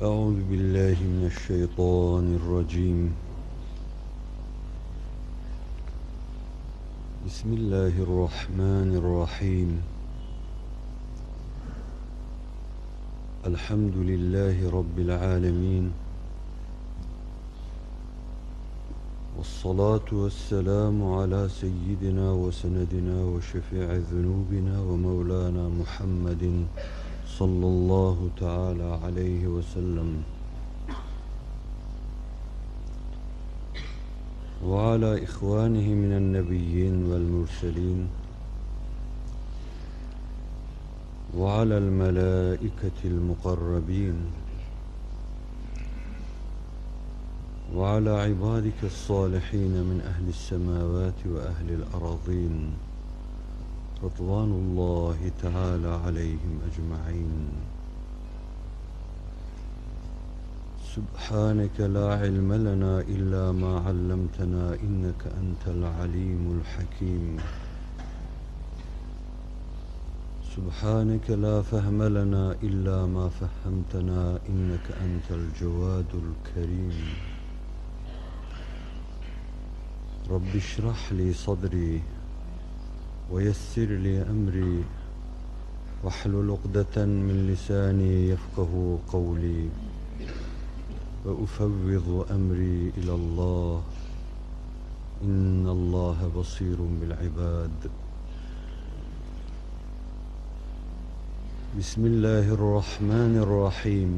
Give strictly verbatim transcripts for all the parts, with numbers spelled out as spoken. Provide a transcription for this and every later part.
أعوذ بالله من الشيطان الرجيم. بسم الله الرحمن الرحيم. الحمد لله رب العالمين، والصلاة والسلام على سيدنا وسندنا وشفيع ذنوبنا ومولانا محمد صلى الله تعالى عليه وسلم، وعلى إخوانه من النبيين والمرسلين، وعلى الملائكة المقربين، وعلى عبادك الصالحين من أهل السماوات وأهل الأراضين، رضوان الله تعالى عليهم أجمعين. سبحانك لا علم لنا إلا ما علمتنا إنك أنت العليم الحكيم. سبحانك لا فهم لنا إلا ما فهمتنا إنك أنت الجواد الكريم. رب اشرح لي صدري ويسر لي أمري واحلل عقدة من لساني يفقه قولي، وأفوض أمري إلى الله إن الله بصير بالعباد. بسم الله الرحمن الرحيم.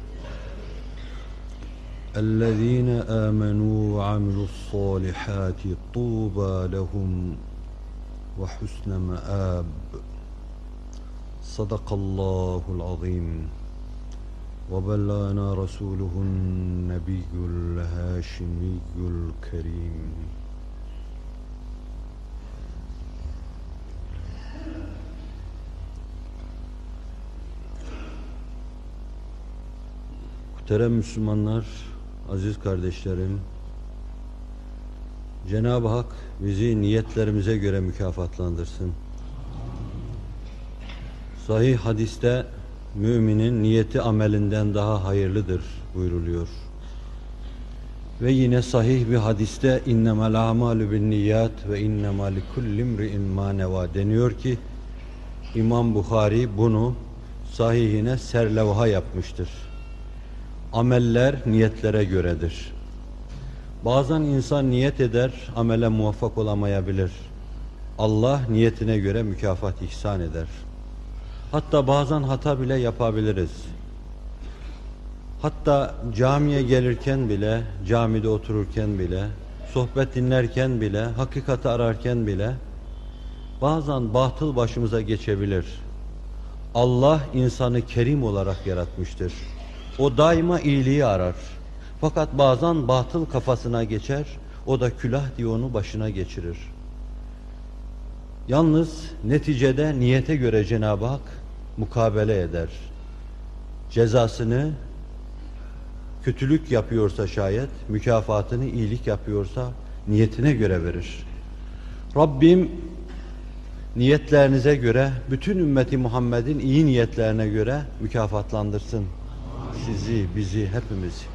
الذين آمنوا وعملوا الصالحات طوبى لهم وحسن مآب. صدق الله العظيم. وبلغنا رسوله النبي الهاشمي الكريم. Muhterem Müslümanlar, aziz kardeşlerim, Cenab-ı Hak bizi niyetlerimize göre mükafatlandırsın. Sahih hadiste müminin niyeti amelinden daha hayırlıdır buyruluyor. Ve yine sahih bir hadiste innemel a'malu binniyat ve innema likulli imri'in ma neva deniyor ki İmam Buhari bunu sahihine serlevha yapmıştır. Ameller niyetlere göredir. Bazen insan niyet eder, amele muvaffak olamayabilir. Allah niyetine göre mükafat ihsan eder. Hatta bazen hata bile yapabiliriz. Hatta camiye gelirken bile, camide otururken bile, sohbet dinlerken bile, hakikati ararken bile bazen batıl başımıza geçebilir. Allah insanı kerim olarak yaratmıştır. O daima iyiliği arar. Fakat bazen batıl kafasına geçer, o da külah diye onu başına geçirir. Yalnız neticede niyete göre Cenab-ı Hak mukabele eder. Cezasını kötülük yapıyorsa şayet, mükafatını iyilik yapıyorsa niyetine göre verir. Rabbim niyetlerinize göre, bütün ümmeti Muhammed'in iyi niyetlerine göre mükafatlandırsın. Sizi, bizi, hepimizi.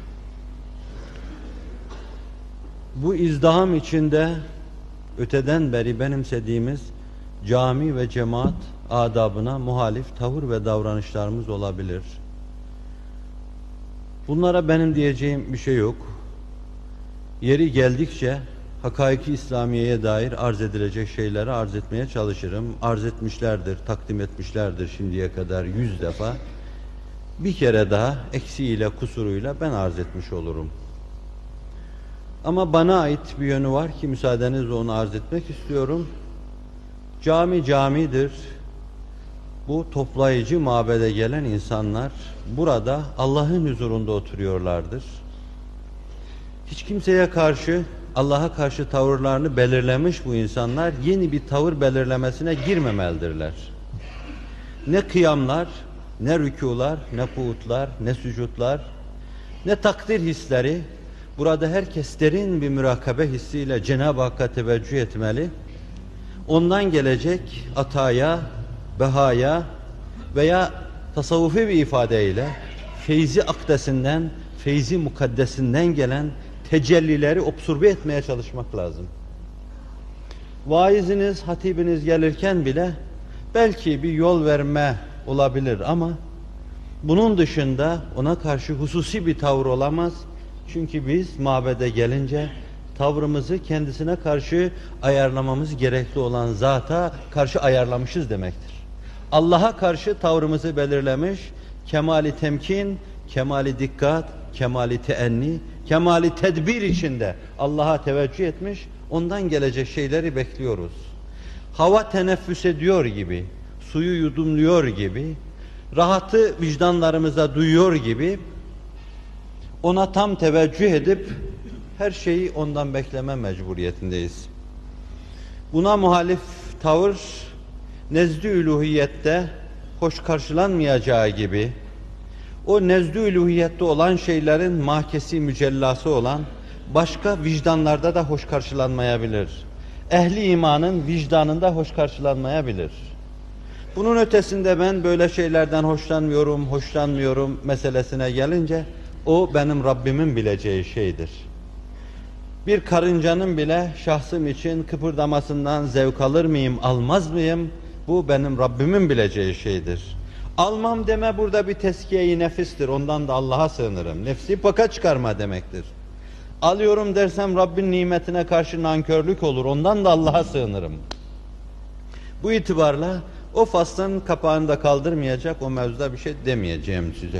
Bu izdiham içinde öteden beri benimsediğimiz cami ve cemaat adabına muhalif tavır ve davranışlarımız olabilir. Bunlara benim diyeceğim bir şey yok. Yeri geldikçe hakaiki İslamiye'ye dair arz edilecek şeyleri arz etmeye çalışırım. Arz etmişlerdir, takdim etmişlerdir şimdiye kadar yüz defa. Bir kere daha eksiğiyle, kusuruyla ben arz etmiş olurum. Ama bana ait bir yönü var ki müsaadenizle onu arz etmek istiyorum. Cami camidir. Bu toplayıcı mabede gelen insanlar burada Allah'ın huzurunda oturuyorlardır. Hiç kimseye karşı, Allah'a karşı tavırlarını belirlemiş bu insanlar yeni bir tavır belirlemesine girmemelidirler. Ne kıyamlar, ne rükûlar, ne kuğutlar, ne sücutlar, ne takdir hisleri. Burada herkes derin bir mürakabe hissiyle Cenab-ı Hakk'a teveccüh etmeli. Ondan gelecek ataya, behaya veya tasavvufi bir ifadeyle feyzi akdesinden, feyzi mukaddesinden gelen tecellileri observe etmeye çalışmak lazım. Vaiziniz, hatibiniz gelirken bile belki bir yol verme olabilir ama bunun dışında ona karşı hususi bir tavır olamaz. Çünkü biz mabede gelince tavrımızı kendisine karşı ayarlamamız gerekli olan zata karşı ayarlamışız demektir. Allah'a karşı tavrımızı belirlemiş, kemali temkin, kemali dikkat, kemali teenni, kemali tedbir içinde Allah'a teveccüh etmiş, ondan gelecek şeyleri bekliyoruz. Hava teneffüs ediyor gibi, suyu yudumluyor gibi, rahatı vicdanlarımıza duyuyor gibi ona tam teveccüh edip her şeyi ondan bekleme mecburiyetindeyiz. Buna muhalif tavır nezd-i üluhiyette hoş karşılanmayacağı gibi o nezd-i üluhiyette olan şeylerin mahkesi mücellası olan başka vicdanlarda da hoş karşılanmayabilir. Ehli imanın vicdanında hoş karşılanmayabilir. Bunun ötesinde ben böyle şeylerden hoşlanmıyorum, hoşlanmıyorum meselesine gelince o benim Rabbimin bileceği şeydir. Bir karıncanın bile şahsım için kıpırdamasından zevk alır mıyım, almaz mıyım? Bu benim Rabbimin bileceği şeydir. Almam deme burada bir teskiye-i nefistir. Ondan da Allah'a sığınırım. Nefsi paka çıkarma demektir. Alıyorum dersem Rabbin nimetine karşı nankörlük olur. Ondan da Allah'a sığınırım. Bu itibarla o faslın kapağını da kaldırmayacak, o mevzuda bir şey demeyeceğim size.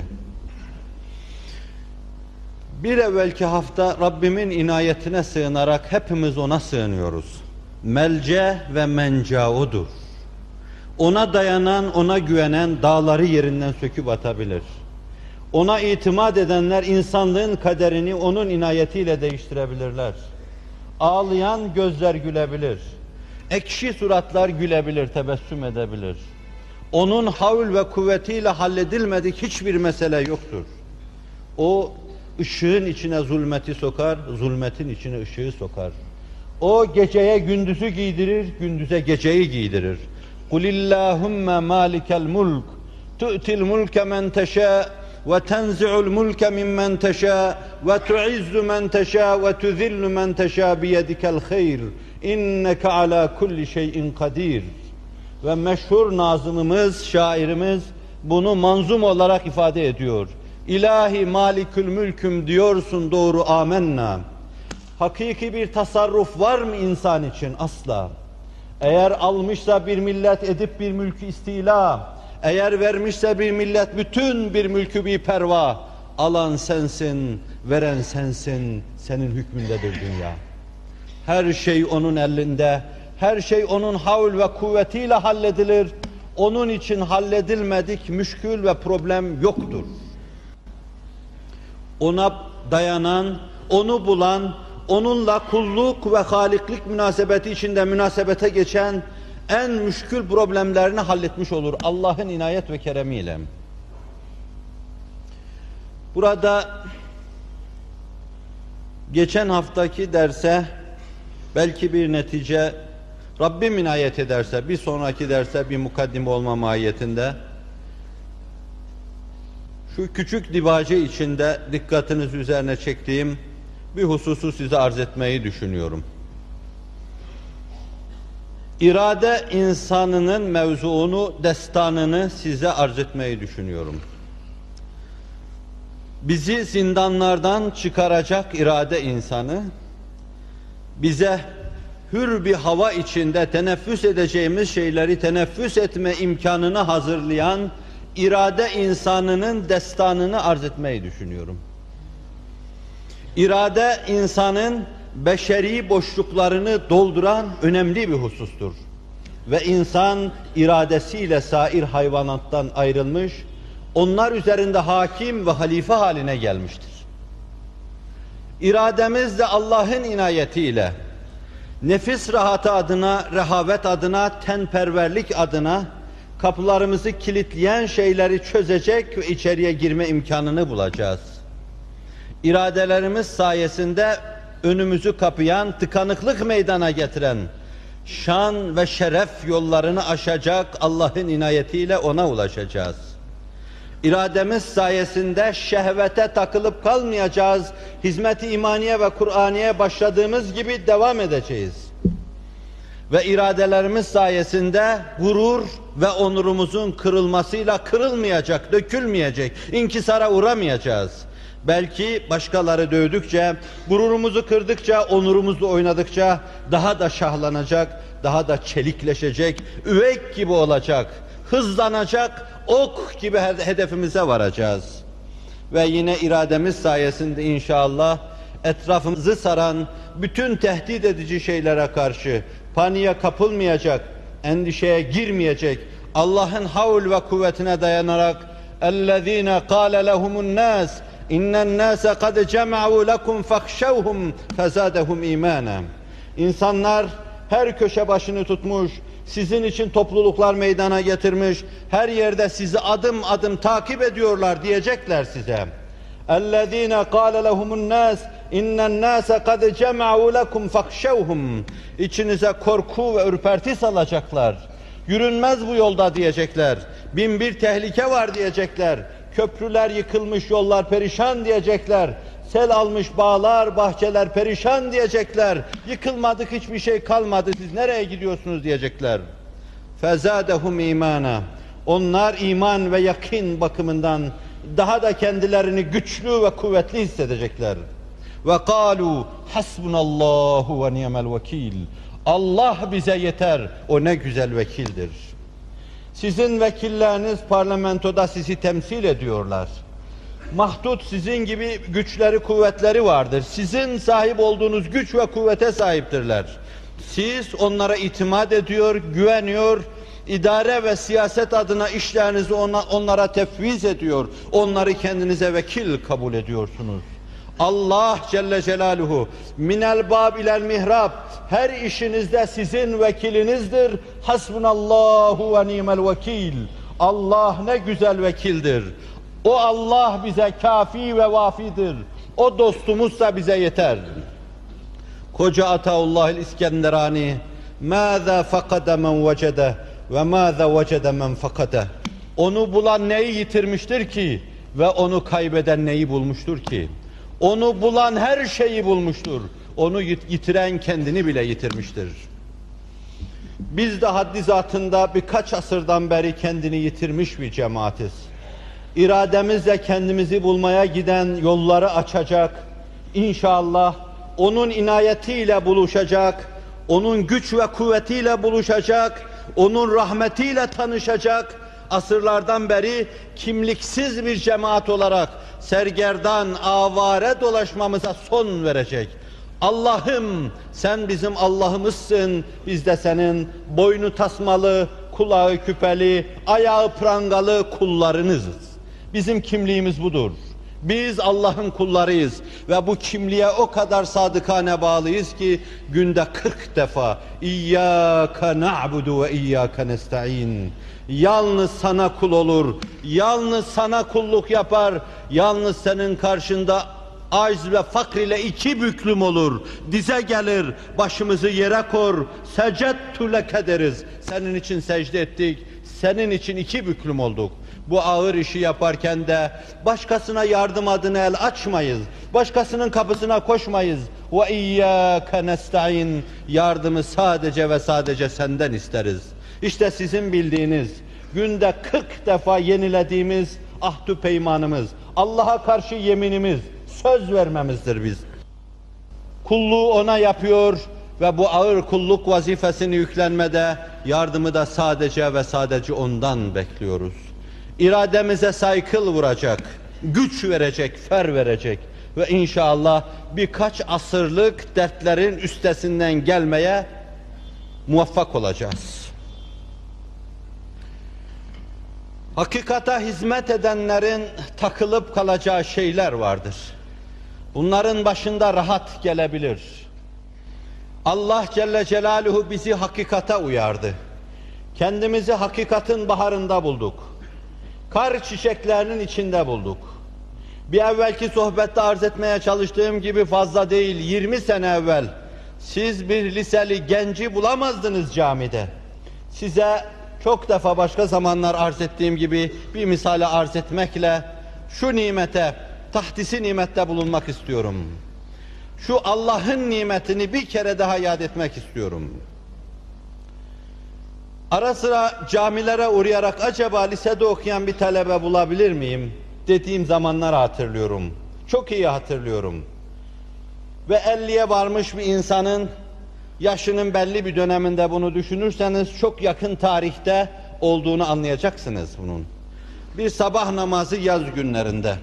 Bir evvelki hafta Rabbimin inayetine sığınarak hepimiz ona sığınıyoruz. Melce ve menca odur. Ona dayanan, ona güvenen dağları yerinden söküp atabilir. Ona itimat edenler insanlığın kaderini onun inayetiyle değiştirebilirler. Ağlayan gözler gülebilir. Ekşi suratlar gülebilir, tebessüm edebilir. Onun havl ve kuvvetiyle halledilmedik hiçbir mesele yoktur. O ışığın içine zulmeti sokar, zulmetin içine ışığı sokar. O geceye gündüzü giydirir, gündüze geceyi giydirir. قُلِ اللّٰهُمَّ مَالِكَ الْمُلْكِ تُؤْتِ الْمُلْكَ مَنْ تَشَاءُ وَتَنْزِعُ الْمُلْكَ مِمَّنْ تَشَاءُ وَتُعِزُّ مَنْ تَشَاءُ وَتُذِلُّ مَنْ تَشَاءُ بِيَدِكَ الْخَيْرُ اِنَّكَ عَلَى كُلِّ شَيْءٍ قَدِيرٌ. Ve meşhur nazımımız, şairimiz bunu manzum olarak ifade ediyor. İlahi malikül mülküm diyorsun doğru, amenna. Hakiki bir tasarruf var mı insan için? Asla. Eğer almışsa bir millet edip bir mülkü istila, eğer vermişse bir millet bütün bir mülkü bir perva, alan sensin, veren sensin, senin hükmündedir dünya. Her şey onun elinde, her şey onun havl ve kuvvetiyle halledilir. Onun için halledilmedik müşkül ve problem yoktur. Ona dayanan, onu bulan, onunla kulluk ve haliklik münasebeti içinde münasebete geçen en müşkül problemlerini halletmiş olur Allah'ın inayet ve keremiyle. Burada geçen haftaki derse belki bir netice Rabbim inayet ederse, bir sonraki derse bir mukaddime olma mahiyetinde şu küçük divace içinde dikkatiniz üzerine çektiğim bir hususu size arz etmeyi düşünüyorum. İrade insanının mevzuunu, destanını size arz etmeyi düşünüyorum. Bizi zindanlardan çıkaracak irade insanı, bize hür bir hava içinde teneffüs edeceğimiz şeyleri teneffüs etme imkanını hazırlayan irade insanının destanını arz etmeyi düşünüyorum. İrade insanın beşeri boşluklarını dolduran önemli bir husustur. Ve insan iradesiyle sair hayvanattan ayrılmış, onlar üzerinde hakim ve halife haline gelmiştir. İrademiz de Allah'ın inayetiyle, nefis rahatı adına, rehavet adına, tenperverlik adına kapılarımızı kilitleyen şeyleri çözecek ve içeriye girme imkanını bulacağız. İradelerimiz sayesinde önümüzü kapayan, tıkanıklık meydana getiren, şan ve şeref yollarını aşacak Allah'ın inayetiyle ona ulaşacağız. İrademiz sayesinde şehvete takılıp kalmayacağız. Hizmet-i imaniye ve Kur'aniye başladığımız gibi devam edeceğiz. Ve iradelerimiz sayesinde gurur ve onurumuzun kırılmasıyla kırılmayacak, dökülmeyecek, inkisara uğramayacağız. Belki başkaları dövdükçe, gururumuzu kırdıkça, onurumuzu oynadıkça daha da şahlanacak, daha da çelikleşecek, üvek gibi olacak, hızlanacak, ok gibi hedefimize varacağız. Ve yine irademiz sayesinde inşallah etrafımızı saran bütün tehdit edici şeylere karşı paniğe kapılmayacak, endişeye girmeyecek, Allah'ın havl ve kuvvetine dayanarak اَلَّذ۪ينَ قَالَ لَهُمُ النَّاسِ اِنَّ النَّاسَ قَدْ جَمَعُوا لَكُمْ فَخْشَوْهُمْ فَزَادَهُمْ اِيمَانًا. İnsanlar her köşe başını tutmuş, sizin için topluluklar meydana getirmiş, her yerde sizi adım adım takip ediyorlar diyecekler size. اَلَّذ۪ينَ قَالَ لَهُمُ النَّاسِ اِنَّ النَّاسَ قَدْ جَمَعُوا لَكُمْ فَخْشَوْهُمْ. İçinize korku ve ürperti salacaklar. Yürünmez bu yolda diyecekler. Bin bir tehlike var diyecekler. Köprüler yıkılmış, yollar perişan diyecekler. Sel almış bağlar, bahçeler perişan diyecekler. Yıkılmadık, hiçbir şey kalmadı, siz nereye gidiyorsunuz diyecekler. فَزَادَهُمْ اِيمَانًا. Onlar iman ve yakin bakımından daha da kendilerini güçlü ve kuvvetli hissedecekler. وَقَالُوا حَسْبُنَ اللّٰهُ وَنِيَمَ الْوَكِيلِ. Allah bize yeter, o ne güzel vekildir. Sizin vekilleriniz parlamentoda sizi temsil ediyorlar. Mahdut sizin gibi güçleri, kuvvetleri vardır. Sizin sahip olduğunuz güç ve kuvvete sahiptirler. Siz onlara itimat ediyor, güveniyor, idare ve siyaset adına işlerinizi ona, onlara tefviz ediyor. Onları kendinize vekil kabul ediyorsunuz. Allah Celle Celaluhu minel bab ilel mihrab, her işinizde sizin vekilinizdir. Hasbunallahu ve nimel vekil. Allah ne güzel vekildir. O Allah bize kafi ve vafidir. O dostumuzsa bize yeter. Koca Ataullah İskenderani ماذا فقد من وجده ve ماذا vecede men fakade. Onu bulan neyi yitirmiştir ki ve onu kaybeden neyi bulmuştur ki? Onu bulan her şeyi bulmuştur. Onu yitiren kendini bile yitirmiştir. Biz de haddi zatında birkaç asırdan beri kendini yitirmiş bir cemaatiz. İrademizle kendimizi bulmaya giden yolları açacak, İnşallah onun inayetiyle buluşacak, onun güç ve kuvvetiyle buluşacak, onun rahmetiyle tanışacak, asırlardan beri kimliksiz bir cemaat olarak sergerdan, avare dolaşmamıza son verecek. Allah'ım sen bizim Allah'ımızsın, biz de senin boynu tasmalı, kulağı küpeli, ayağı prangalı kullarınızız. Bizim kimliğimiz budur. Biz Allah'ın kullarıyız ve bu kimliğe o kadar sadıkane bağlıyız ki günde kırk defa İyyâke na'budu ve iyyâke nesta'in. Yalnız sana kul olur, yalnız sana kulluk yapar, yalnız senin karşında acz ve fakr ile iki büklüm olur, dize gelir, başımızı yere kor, secettu leke deriz. Senin için secde ettik, senin için iki büklüm olduk. Bu ağır işi yaparken de başkasına yardım adına el açmayız, başkasının kapısına koşmayız. Ve iyyâke nesta'in. Yardımı sadece ve sadece senden isteriz. İşte sizin bildiğiniz, günde kırk defa yenilediğimiz ahdü peymanımız, Allah'a karşı yeminimiz, söz vermemizdir biz. Kulluğu ona yapıyor ve bu ağır kulluk vazifesini yüklenmede yardımı da sadece ve sadece ondan bekliyoruz. İrademize saykıl vuracak, güç verecek, fer verecek ve inşallah birkaç asırlık dertlerin üstesinden gelmeye muvaffak olacağız. Hakikata hizmet edenlerin takılıp kalacağı şeyler vardır. Bunların başında rahat gelebilir. Allah Celle Celaluhu bizi hakikate uyardı. Kendimizi hakikatin baharında bulduk. Kar çiçeklerinin içinde bulduk. Bir evvelki sohbette arz etmeye çalıştığım gibi fazla değil, yirmi sene evvel siz bir liseli genci bulamazdınız camide. Size çok defa başka zamanlar arz ettiğim gibi bir misale arz etmekle şu nimete, tahdisi nimette bulunmak istiyorum. Şu Allah'ın nimetini bir kere daha yad etmek istiyorum. Ara sıra camilere uğrayarak acaba lisede okuyan bir talebe bulabilir miyim dediğim zamanları hatırlıyorum. Çok iyi hatırlıyorum. Ve elliye varmış bir insanın yaşının belli bir döneminde bunu düşünürseniz çok yakın tarihte olduğunu anlayacaksınız bunun. Bir sabah namazı yaz günlerinde,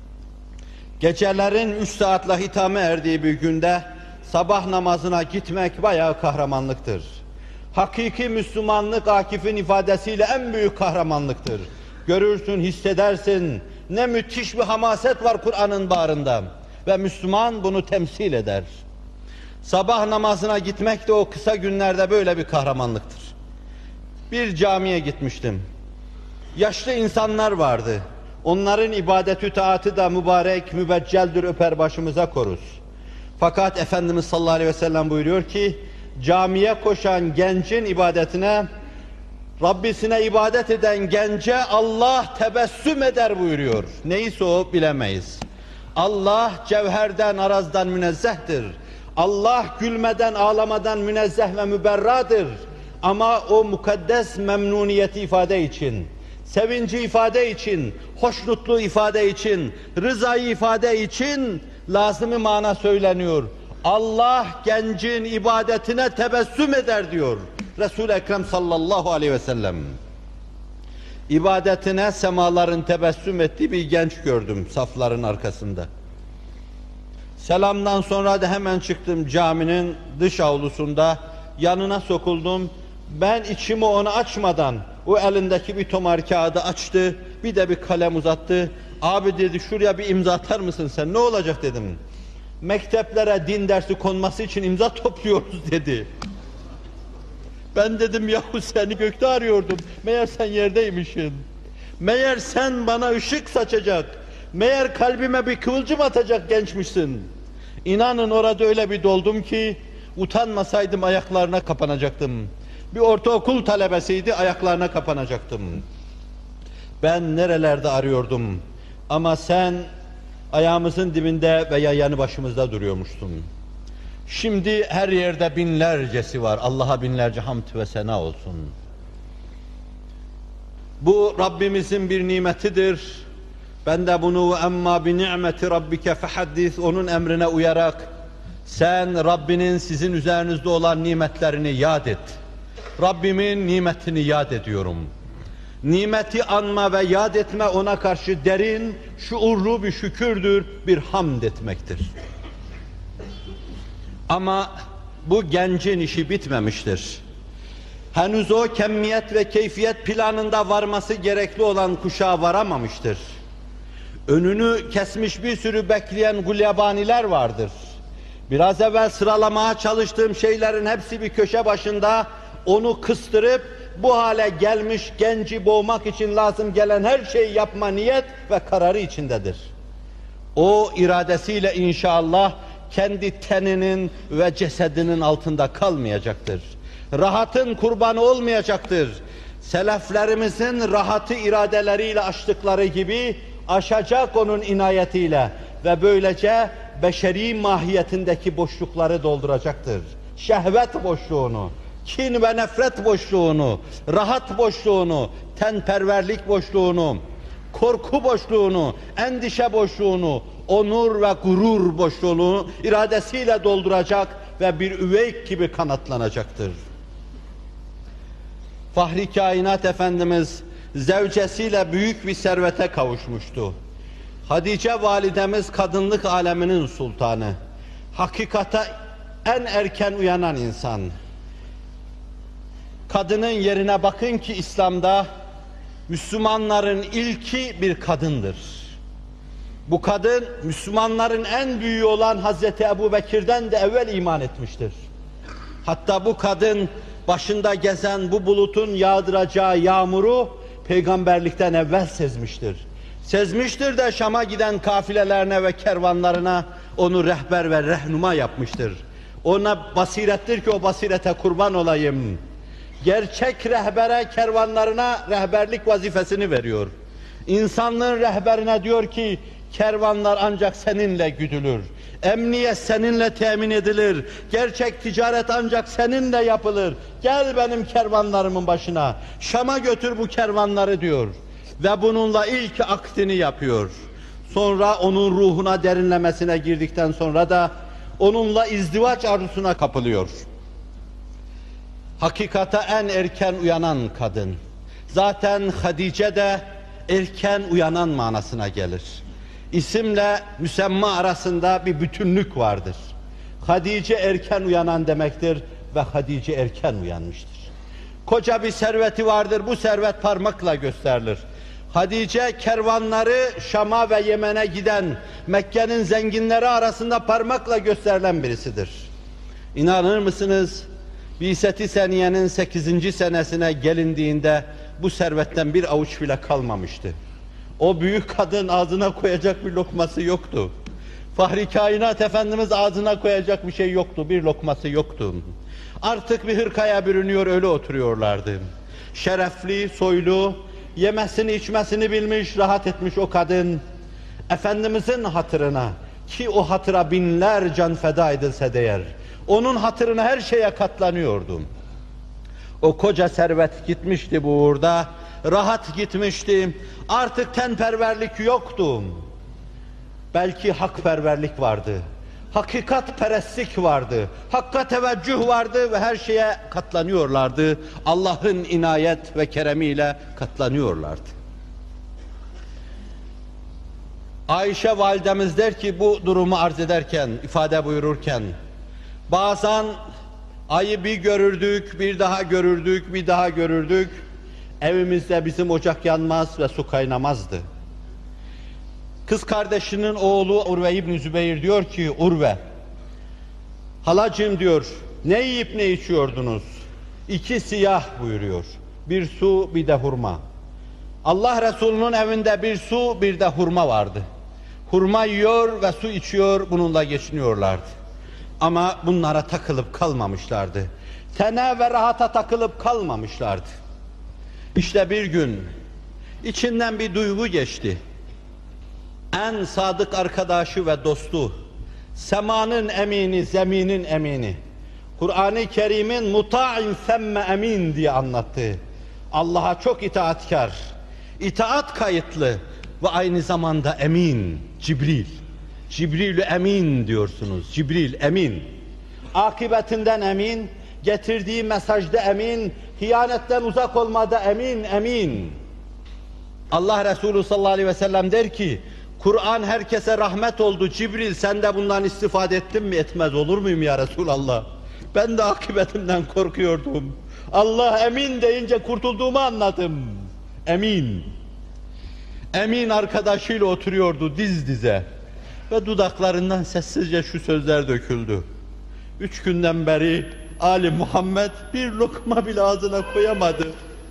gecelerin üç saatle hitame erdiği bir günde sabah namazına gitmek bayağı kahramanlıktır. Hakiki Müslümanlık Akif'in ifadesiyle en büyük kahramanlıktır. Görürsün, hissedersin, ne müthiş bir hamaset var Kur'an'ın bağrında ve Müslüman bunu temsil eder. Sabah namazına gitmek de o kısa günlerde böyle bir kahramanlıktır. Bir camiye gitmiştim. Yaşlı insanlar vardı. Onların ibadetü taatı da mübarek, mübecceldir, öper başımıza koruz. Fakat Efendimiz sallallahu aleyhi ve sellem buyuruyor ki, camiye koşan gencin ibadetine, Rabbisine ibadet eden gence Allah tebessüm eder buyuruyor. Neyse o bilemeyiz. Allah cevherden, arazdan münezzehtir. Allah gülmeden, ağlamadan münezzeh ve müberradır. Ama o mukaddes memnuniyeti ifade için, sevinci ifade için, hoşnutluğu ifade için, rızayı ifade için lazım-ı mana söyleniyor. Allah gencin ibadetine tebessüm eder diyor Resul-i Ekrem sallallahu aleyhi ve sellem. İbadetine semaların tebessüm ettiği bir genç gördüm safların arkasında. Selamdan sonra da hemen çıktım caminin dış avlusunda, yanına sokuldum. Ben içimi ona açmadan o elindeki bir tomar kağıdı açtı, bir de bir kalem uzattı. Abi dedi, şuraya bir imza atar mısın sen? Ne olacak dedim. Mekteplere din dersi konması için imza topluyoruz dedi. Ben dedim, yahu seni gökte arıyordum. Meğer sen yerdeymişsin. Meğer sen bana ışık saçacak, meğer kalbime bir kıvılcım atacak gençmişsin. İnanın orada öyle bir doldum ki, utanmasaydım ayaklarına kapanacaktım. Bir ortaokul talebesiydi, ayaklarına kapanacaktım. Ben nerelerde arıyordum ama sen ayağımızın dibinde veya yanı başımızda duruyormuşsun. Şimdi her yerde binlercesi var. Allah'a binlerce hamd ve sena olsun. Bu Rabbimizin bir nimetidir. Ben de bunu emma bi ni'meti rabbike fehaddis, onun emrine uyarak sen Rabbinin sizin üzerinizde olan nimetlerini yad et. Rabbimin nimetini yad ediyorum. Nimeti anma ve yad etme ona karşı derin, şuurlu bir şükürdür, bir hamd etmektir. Ama bu gencin işi bitmemiştir. Henüz o kemmiyet ve keyfiyet planında varması gerekli olan kuşağa varamamıştır. Önünü kesmiş bir sürü bekleyen gulyabaniler vardır. Biraz evvel sıralamaya çalıştığım şeylerin hepsi bir köşe başında, onu kıstırıp bu hale gelmiş genci boğmak için lazım gelen her şeyi yapma niyet ve kararı içindedir. O iradesiyle inşallah kendi teninin ve cesedinin altında kalmayacaktır. Rahatın kurbanı olmayacaktır. Seleflerimizin rahatı iradeleriyle aştıkları gibi aşacak onun inayetiyle ve böylece beşeri mahiyetindeki boşlukları dolduracaktır. Şehvet boşluğunu, kin ve nefret boşluğunu, rahat boşluğunu, tenperverlik boşluğunu, korku boşluğunu, endişe boşluğunu, onur ve gurur boşluğunu iradesiyle dolduracak ve bir üveyk gibi kanatlanacaktır. Fahri Kainat Efendimiz zevcesiyle büyük bir servete kavuşmuştu. Hatice validemiz kadınlık aleminin sultanı. Hakikate en erken uyanan insan. Kadının yerine bakın ki İslam'da Müslümanların ilki bir kadındır. Bu kadın Müslümanların en büyüğü olan Hazreti Ebubekir'den de evvel iman etmiştir. Hatta bu kadın başında gezen bu bulutun yağdıracağı yağmuru peygamberlikten evvel sezmiştir. Sezmiştir de Şam'a giden kafilelerine ve kervanlarına onu rehber ve rehnuma yapmıştır. Ona basirettir ki o basirete kurban olayım. Gerçek rehbere, kervanlarına rehberlik vazifesini veriyor. İnsanlığın rehberine diyor ki, kervanlar ancak seninle güdülür. Emniyet seninle temin edilir. Gerçek ticaret ancak seninle yapılır. Gel benim kervanlarımın başına. Şam'a götür bu kervanları diyor. Ve bununla ilk akdini yapıyor. Sonra onun ruhuna derinlemesine girdikten sonra da onunla izdivaç arzusuna kapılıyor. Hakikata en erken uyanan kadın. Zaten Hadice de erken uyanan manasına gelir. İsimle müsemma arasında bir bütünlük vardır. Hadice erken uyanan demektir ve Hadice erken uyanmıştır. Koca bir serveti vardır, bu servet parmakla gösterilir. Hadice kervanları Şam'a ve Yemen'e giden Mekke'nin zenginleri arasında parmakla gösterilen birisidir. İnanır mısınız? Bi'set-i Seniye'nin sekizinci senesine gelindiğinde bu servetten bir avuç bile kalmamıştı. O büyük kadın ağzına koyacak bir lokması yoktu. Fahri Kainat Efendimiz ağzına koyacak bir şey yoktu, bir lokması yoktu. Artık bir hırkaya bürünüyor, öyle oturuyorlardı. Şerefli, soylu, yemesini içmesini bilmiş, rahat etmiş o kadın, Efendimizin hatırına, ki o hatıra binler can feda edilse değer, onun hatırına her şeye katlanıyordu. O koca servet gitmişti bu uğurda, rahat gitmişti, artık tenperverlik yoktu. Belki hakperverlik vardı, hakikatperestlik vardı, hakka teveccüh vardı ve her şeye katlanıyorlardı. Allah'ın inayet ve keremiyle katlanıyorlardı. Ayşe validemiz der ki, bu durumu arz ederken, ifade buyururken, bazen ayı bir görürdük, bir daha görürdük, bir daha görürdük. Evimizde bizim ocak yanmaz ve su kaynamazdı. Kız kardeşinin oğlu Urve İbn Zübeyir diyor ki, Urve, halacığım diyor, ne yiyip ne içiyordunuz? İki siyah buyuruyor, bir su bir de hurma. Allah Resulü'nün evinde bir su bir de hurma vardı. Hurma yiyor ve su içiyor, bununla geçiniyorlardı. Ama bunlara takılıp kalmamışlardı. Tene ve rahata takılıp kalmamışlardı. İşte bir gün içinden bir duygu geçti. En sadık arkadaşı ve dostu, semanın emini, zeminin emini, Kur'an-ı Kerim'in muta'in semme emin diye anlattı. Allah'a çok itaatkar, itaat kayıtlı ve aynı zamanda emin, Cibril. Cibril-i emin diyorsunuz, Cibril emin. Akıbetinden emin, getirdiği mesajda emin, hıyanetten uzak olmada emin, emin. Allah Resulü sallallahu aleyhi ve sellem der ki, Kur'an herkese rahmet oldu, Cibril sen de bundan istifade ettin mi? Etmez olur muyum ya Resulallah? Ben de akıbetimden korkuyordum. Allah emin deyince kurtulduğumu anladım. Emin. Emin arkadaşıyla oturuyordu diz dize. Ve dudaklarından sessizce şu sözler döküldü. Üç günden beri Ali Muhammed bir lokma bile ağzına koyamadı.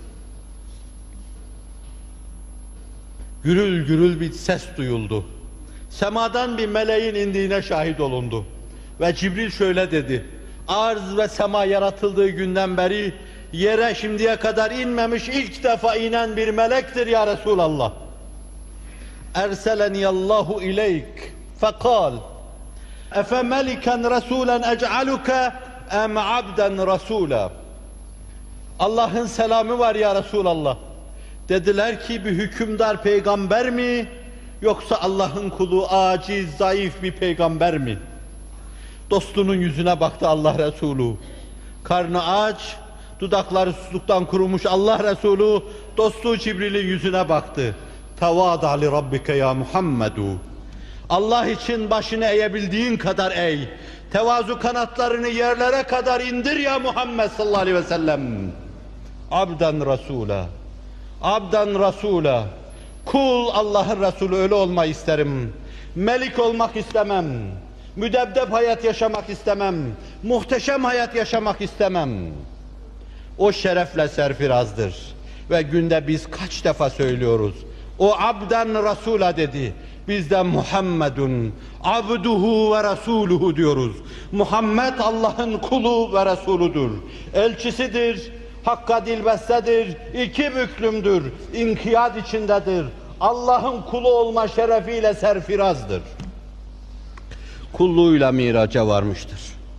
Gürül gürül bir ses duyuldu. Semadan bir meleğin indiğine şahit olundu. Ve Cibril şöyle dedi, arz ve sema yaratıldığı günden beri yere şimdiye kadar inmemiş ilk defa inen bir melektir ya Resulallah. Erseleniyallahu ileyk fekal efe meliken rasulen ec'aluke em abden rasula. Allah'ın selamı var ya Resulallah. Dediler ki bir hükümdar peygamber mi yoksa Allah'ın kulu aciz, zayıf bir peygamber mi? Dostunun yüzüne baktı Allah Resulü. Karnı aç, dudakları susuzluktan kurumuş Allah Resulü dostu Cibril'in yüzüne baktı. Tevâdâ li rabbike ya Muhammedu. Allah için başını eğebildiğin kadar eğ. Tevazu kanatlarını yerlere kadar indir ya Muhammed sallallahu aleyhi ve sellem. Abden Rasûlâ. Abden Rasûlâ. Kul Allah'ın Resulü öyle olmayı isterim. Melik olmak istemem. Müdebdeb hayat yaşamak istemem. Muhteşem hayat yaşamak istemem. O şerefle serfirazdır. Ve günde biz kaç defa söylüyoruz. O abden Rasûlâ dedi. Biz de Muhammedun abduhu ve rasuluhu diyoruz. Muhammed Allah'ın kulu ve Resuludur. Elçisidir. Hakka dilbestedir, iki büklümdür, inkiyat içindedir. Allah'ın kulu olma şerefiyle serfirazdır. Kulluğuyla miraca varmıştır.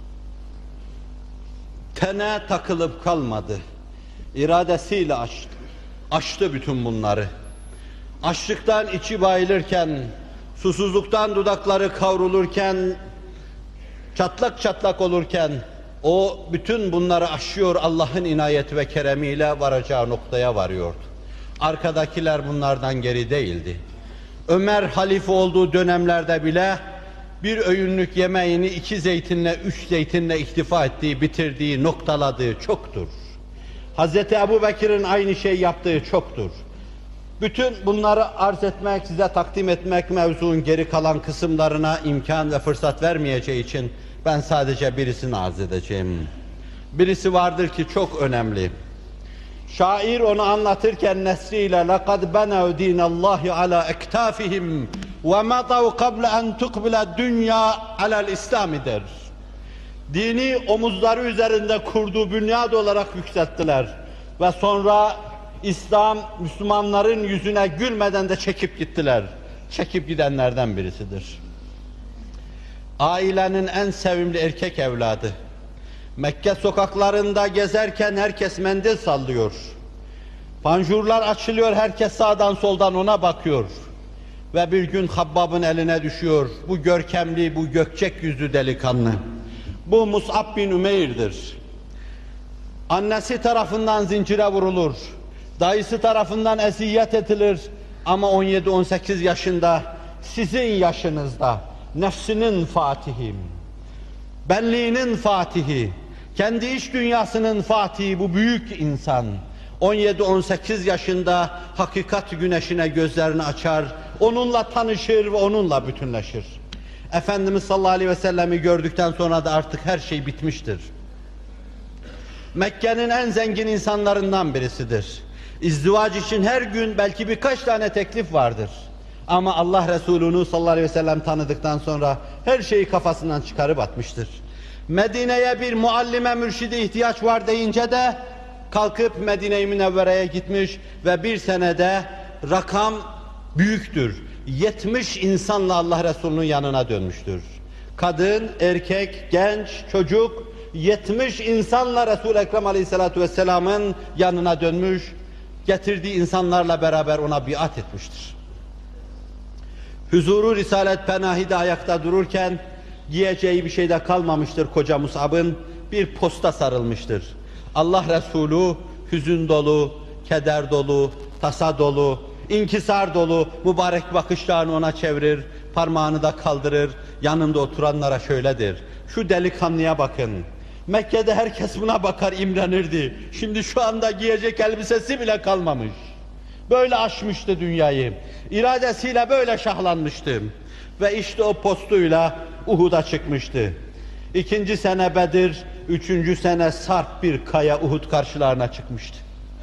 Tene takılıp kalmadı. İradesiyle açtı. Açtı bütün bunları. Açlıktan içi bayılırken, susuzluktan dudakları kavrulurken, çatlak çatlak olurken, o bütün bunları aşıyor, Allah'ın inayeti ve keremiyle varacağı noktaya varıyordu. Arkadakiler bunlardan geri değildi. Ömer halife olduğu dönemlerde bile bir öğünlük yemeğini iki zeytinle, üç zeytinle iktifa ettiği, bitirdiği, noktaladığı çoktur. Hazreti Ebubekir'in aynı şey yaptığı çoktur. Bütün bunları arz etmek, size takdim etmek mevzuun geri kalan kısımlarına imkan ve fırsat vermeyeceği için ben sadece birisini arz edeceğim. Birisi vardır ki çok önemli. Şair onu anlatırken nesriyle لَقَدْ بَنَوْ دِينَ اللّٰهِ عَلَى اَكْتَافِهِمْ وَمَضَوْا قَبْلَ اَنْ تُقْبِلَ الدُّنْيَا عَلَى الْاِسْلَامِ der. Dini omuzları üzerinde kurduğu bünyad olarak yükselttiler. Ve sonra İslam, Müslümanların yüzüne gülmeden de çekip gittiler. Çekip gidenlerden birisidir. Ailenin en sevimli erkek evladı. Mekke sokaklarında gezerken herkes mendil sallıyor. Panjurlar açılıyor, herkes sağdan soldan ona bakıyor. Ve bir gün Habbab'ın eline düşüyor. Bu görkemli, bu gökçek yüzlü delikanlı. Bu Mus'ab bin Ümeyr'dir. Annesi tarafından zincire vurulur. Dayısı tarafından eziyet edilir. Ama on yedi on sekiz yaşında, sizin yaşınızda, nefsinin fatihi, benliğinin fatihi, kendi iç dünyasının fatihi bu büyük insan, on yedi on sekiz yaşında hakikat güneşine gözlerini açar, onunla tanışır ve onunla bütünleşir. Efendimiz sallallahu aleyhi ve sellem'i gördükten sonra da artık her şey bitmiştir. Mekke'nin en zengin insanlarından birisidir. İzdivac için her gün belki birkaç tane teklif vardır. Ama Allah Resulü'nü sallallahu aleyhi ve sellem tanıdıktan sonra her şeyi kafasından çıkarıp atmıştır. Medine'ye bir muallime, mürşide ihtiyaç var deyince de kalkıp Medine-i Münevvere'ye gitmiş ve bir senede rakam büyüktür. yetmiş insanla Allah Resulü'nün yanına dönmüştür. Kadın, erkek, genç, çocuk, yetmiş insanla Resul-i Ekrem Aleyhisselatü Vesselam'ın yanına dönmüş, getirdiği insanlarla beraber ona biat etmiştir. Huzuru Risalet Penahi'de ayakta dururken giyeceği bir şey de kalmamıştır koca Mus'ab'ın, bir posta sarılmıştır. Allah Resulü hüzün dolu, keder dolu, tasa dolu, inkisar dolu mübarek bakışlarını ona çevirir, parmağını da kaldırır, yanında oturanlara şöyledir: şu delikanlıya bakın. Mekke'de herkes buna bakar, imrenirdi. Şimdi şu anda giyecek elbisesi bile kalmamış. Böyle aşmıştı dünyayı. İradesiyle böyle şahlanmıştı. Ve işte o postuyla Uhud'a çıkmıştı. İkinci sene Bedir, üçüncü sene sarp bir kaya Uhud karşılarına çıkmıştı.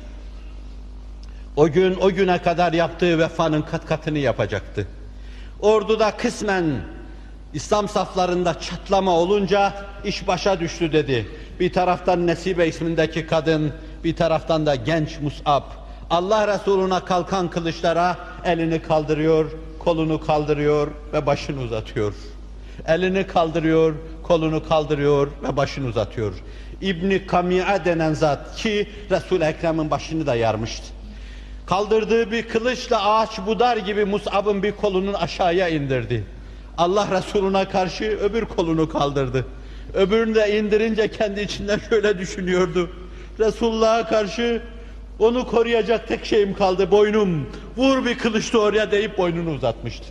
O gün, o güne kadar yaptığı vefanın kat katını yapacaktı. Orduda kısmen İslam saflarında çatlama olunca iş başa düştü dedi. Bir taraftan Nesibe ismindeki kadın, bir taraftan da genç Mus'ab. Allah Resulü'ne kalkan kılıçlara elini kaldırıyor, kolunu kaldırıyor ve başını uzatıyor. Elini kaldırıyor, kolunu kaldırıyor ve başını uzatıyor. İbn-i Kami'a denen zat ki Resul-i Ekrem'in başını da yarmıştı. Kaldırdığı bir kılıçla ağaç budar gibi Mus'ab'ın bir kolunun aşağıya indirdi. Allah Resulü'ne karşı öbür kolunu kaldırdı. Öbürünü de indirince kendi içinden şöyle düşünüyordu: Resulullah'a karşı onu koruyacak tek şeyim kaldı, boynum. Vur bir kılıç da oraya deyip boynunu uzatmıştı.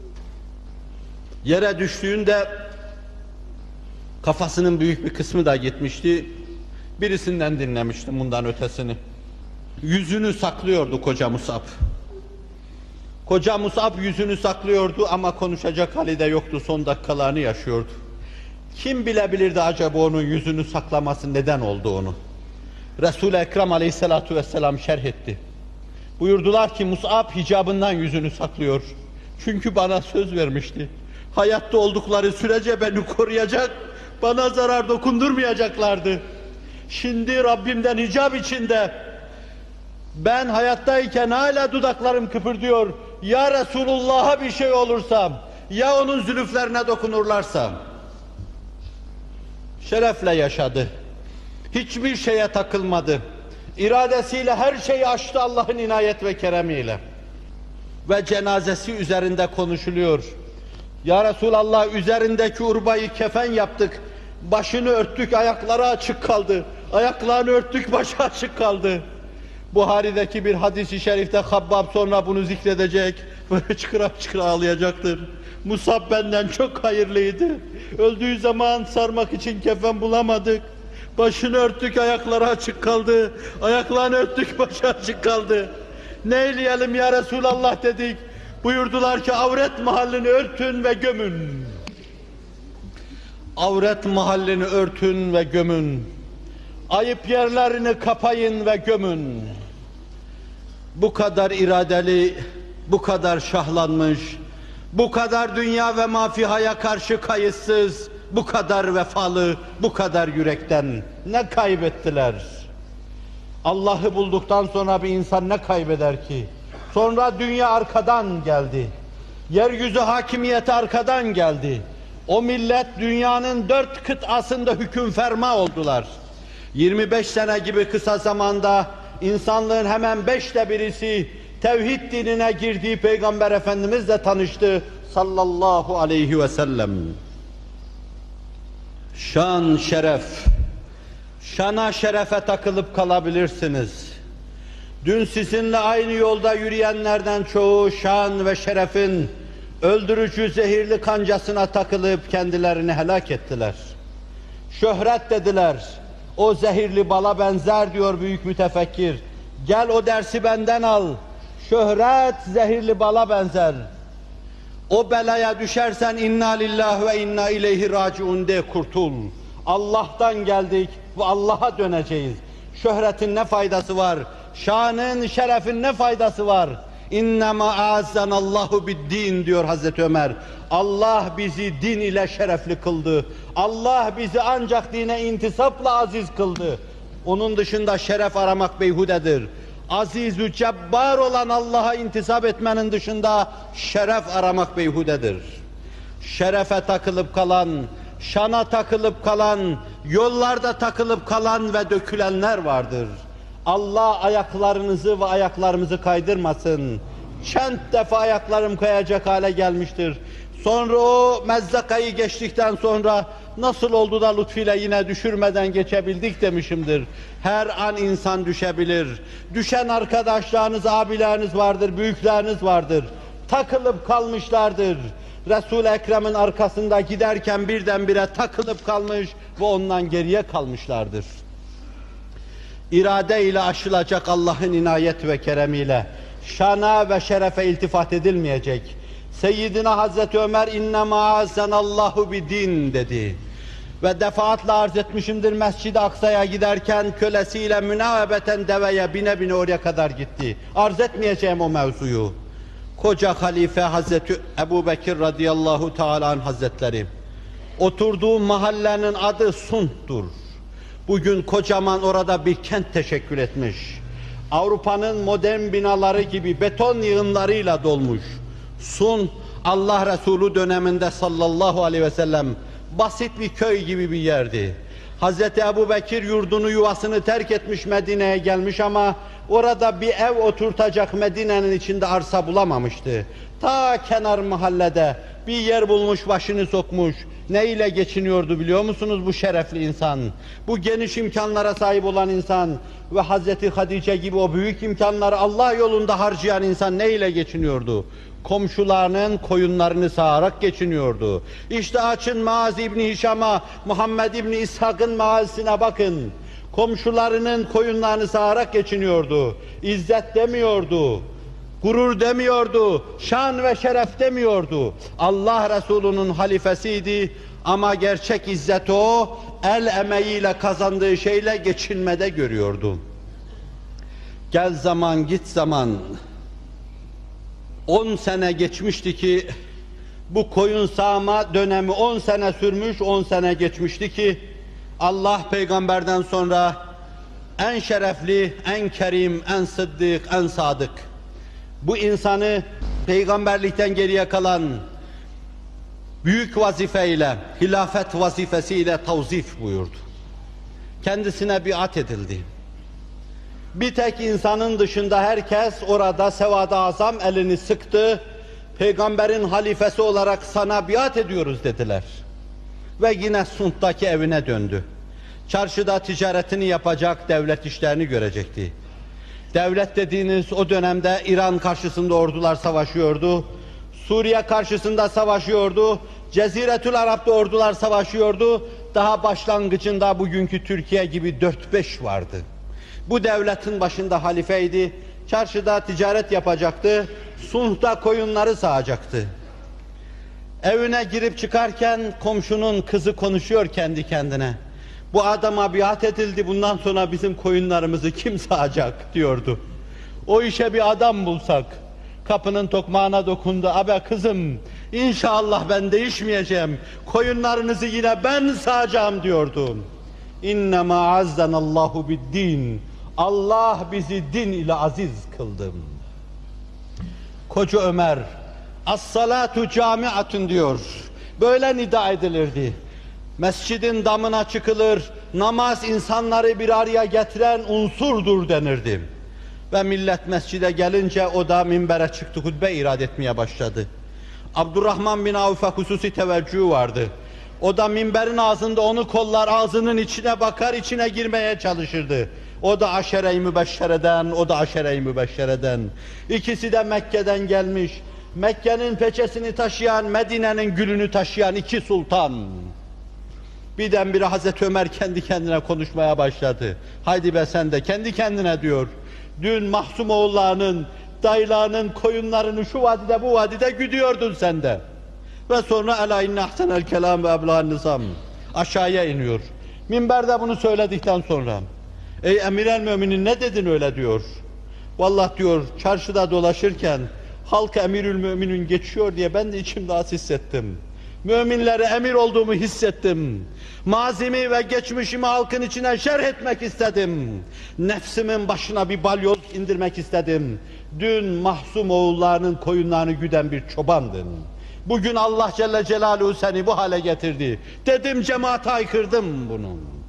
Yere düştüğünde kafasının büyük bir kısmı da gitmişti. Birisinden dinlemiştim bundan ötesini. Yüzünü saklıyordu koca Mus'ab. Koca Mus'ab yüzünü saklıyordu ama konuşacak hali de yoktu, son dakikalarını yaşıyordu. Kim bilebilirdi acaba onun yüzünü saklaması neden oldu onu? Resul-i Ekrem Aleyhisselatü Vesselam şerh etti. Buyurdular ki Mus'ab hicabından yüzünü saklıyor. Çünkü bana söz vermişti. Hayatta oldukları sürece beni koruyacak, bana zarar dokundurmayacaklardı. Şimdi Rabbimden hicap içinde, ben hayattayken hala dudaklarım kıpırdıyor, ya Resulullah'a bir şey olursa, ya onun zülüflerine dokunurlarsa. Şerefle yaşadı. Hiçbir şeye takılmadı. İradesiyle her şeyi aştı Allah'ın inayet ve keremiyle. Ve cenazesi üzerinde konuşuluyor. Ya Resulallah, üzerindeki urbayı kefen yaptık. Başını örttük, ayakları açık kaldı. Ayaklarını örttük, başı açık kaldı. Buhari'deki bir hadis-i şerifte Habbab sonra bunu zikredecek. Böyle çıkıra çıkıra ağlayacaktır. Musab benden çok hayırlıydı. Öldüğü zaman sarmak için kefen bulamadık. Başını örttük, ayakları açık kaldı. Ayaklarını örttük, başı açık kaldı. Ne eyleyelim ya Resulallah dedik. Buyurdular ki avret mahallini örtün ve gömün. Avret mahallini örtün ve gömün. Ayıp yerlerini kapayın ve gömün. Bu kadar iradeli, bu kadar şahlanmış, bu kadar dünya ve mafihaya karşı kayıtsız, bu kadar vefalı, bu kadar yürekten ne kaybettiler? Allah'ı bulduktan sonra bir insan ne kaybeder ki? Sonra dünya arkadan geldi. Yeryüzü hakimiyeti arkadan geldi. O millet dünyanın dört kıtasında hüküm ferma oldular. yirmi beş sene gibi kısa zamanda insanlığın hemen beşte birisi tevhid dinine girdiği Peygamber Efendimizle tanıştı sallallahu aleyhi ve sellem. Şan, şeref, şana şerefe takılıp kalabilirsiniz. Dün sizinle aynı yolda yürüyenlerden çoğu şan ve şerefin öldürücü zehirli kancasına takılıp kendilerini helak ettiler. Şöhret dediler, o zehirli bala benzer diyor büyük mütefekkir. Gel o dersi benden al. Şöhret zehirli bala benzer. O belaya düşersen inna lillahi ve inna ileyhi raciun de kurtul. Allah'tan geldik ve Allah'a döneceğiz. Şöhretin ne faydası var? Şanın, şerefin ne faydası var? İnnemâ a'azzanallahu bid-din diyor Hazreti Ömer. Allah bizi din ile şerefli kıldı. Allah bizi ancak dine intisapla aziz kıldı. Onun dışında şeref aramak beyhudedir. Aziz-ü cebbar olan Allah'a intisap etmenin dışında şeref aramak beyhudedir. Şerefe takılıp kalan, şana takılıp kalan, yollarda takılıp kalan ve dökülenler vardır. Allah ayaklarınızı ve ayaklarımızı kaydırmasın. Çent defa ayaklarım kayacak hale gelmiştir. Sonra o mezzakayı geçtikten sonra nasıl oldu da lütfuyla yine düşürmeden geçebildik demişimdir. Her an insan düşebilir. Düşen arkadaşlarınız, abileriniz vardır, büyükleriniz vardır. Takılıp kalmışlardır. Resul-i Ekrem'in arkasında giderken birdenbire takılıp kalmış ve ondan geriye kalmışlardır. İrade ile aşılacak Allah'ın inayet ve keremiyle şana ve şerefe iltifat edilmeyecek. Seyyidina Hazreti Ömer innemâ a'azzanallahu bid-din dedi. Ve defaatle arz etmişimdir, Mescid-i Aksa'ya giderken kölesiyle münavebeten deveye bine bine oraya kadar gitti. Arz etmeyeceğim o mevzuyu. Koca halife Hazreti Ebubekir radıyallahu teâlâ anh hazretleri, oturduğu mahallenin adı Sunt'tur. Bugün kocaman orada bir kent teşekkül etmiş. Avrupa'nın modern binaları gibi beton yığınlarıyla dolmuş. Sun, Allah Resulü döneminde sallallahu aleyhi ve sellem basit bir köy gibi bir yerdi. Hazreti Ebubekir yurdunu, yuvasını terk etmiş, Medine'ye gelmiş ama orada bir ev oturtacak Medine'nin içinde arsa bulamamıştı. Ta kenar mahallede bir yer bulmuş, başını sokmuş. Ne ile geçiniyordu biliyor musunuz bu şerefli insan? Bu geniş imkanlara sahip olan insan ve Hazreti Hatice gibi o büyük imkanları Allah yolunda harcayan insan ne ile geçiniyordu? Komşularının koyunlarını sağarak geçiniyordu. İşte açın Maaz İbni Hişam'a, Muhammed İbni İshak'ın maazisine bakın. Komşularının koyunlarını sağarak geçiniyordu. İzzet demiyordu, gurur demiyordu, şan ve şeref demiyordu. Allah Resulü'nün halifesiydi ama gerçek izzet o, el emeğiyle kazandığı şeyle geçinmede görüyordu. Gel zaman git zaman, on sene geçmişti ki, bu koyun sağma dönemi on sene sürmüş, on sene geçmişti ki, Allah peygamberden sonra en şerefli, en kerim, en sıddık, en sadık, bu insanı peygamberlikten geriye kalan büyük vazifeyle, hilafet vazifesiyle tavzif buyurdu. Kendisine biat edildi. Bir tek insanın dışında herkes orada sevad-ı azam elini sıktı. Peygamberin halifesi olarak sana biat ediyoruz dediler. Ve yine Sund'daki evine döndü. Çarşıda ticaretini yapacak, devlet işlerini görecekti. Devlet dediğiniz o dönemde İran karşısında ordular savaşıyordu. Suriye karşısında savaşıyordu. Ceziretül Arap'ta ordular savaşıyordu. Daha başlangıcında bugünkü Türkiye gibi dört beş vardı. Bu devletin başında halifeydi. Çarşıda ticaret yapacaktı. Sund'da koyunları sağacaktı. Evine girip çıkarken komşunun kızı konuşuyor kendi kendine. Bu adama biat edildi, bundan sonra bizim koyunlarımızı kim sağacak diyordu. O işe bir adam bulsak. Kapının tokmağına dokundu. Abe kızım, inşallah ben değişmeyeceğim. Koyunlarınızı yine ben sağacağım diyordu. İnnemâ azzenallahu biddin. Allah bizi din ile aziz kıldı. Koca Ömer, as-salatu camiatun diyor. Böyle nida edilirdi. Mescidin damına çıkılır, namaz insanları bir araya getiren unsurdur denirdi. Ve millet mescide gelince o da minbere çıktı, hutbe irad etmeye başladı. Abdurrahman bin Avf'a hususi teveccühü vardı. O da minberin ağzında onu kollar, ağzının içine bakar, içine girmeye çalışırdı. O da aşere-i mübeşşereden, o da aşere-i mübeşşereden. İkisi de Mekke'den gelmiş. Mekke'nin peçesini taşıyan, Medine'nin gülünü taşıyan iki sultan. Birdenbire Hazreti Ömer kendi kendine konuşmaya başladı. Haydi be sen de kendi kendine diyor. Dün Mahsum oğullarının, dayılarının koyunlarını şu vadide bu vadide güdüyordun sen de. Ve sonra elâ inne ahsenel kelâm ve eblâ'n nizam. Aşağıya iniyor. Minberde bunu söyledikten sonra. Ey emir-el müminin ne dedin öyle diyor. Vallahi diyor çarşıda dolaşırken halk emirül müminin geçiyor diye ben de içimde az hissettim. Müminlere emir olduğumu hissettim. Mazimi ve geçmişimi halkın içine şerh etmek istedim. Nefsimin başına bir balyoz indirmek istedim. Dün Mahsum oğullarının koyunlarını güden bir çobandın. Bugün Allah Celle Celaluhu seni bu hale getirdi. Dedim cemaate aykırdım bunu.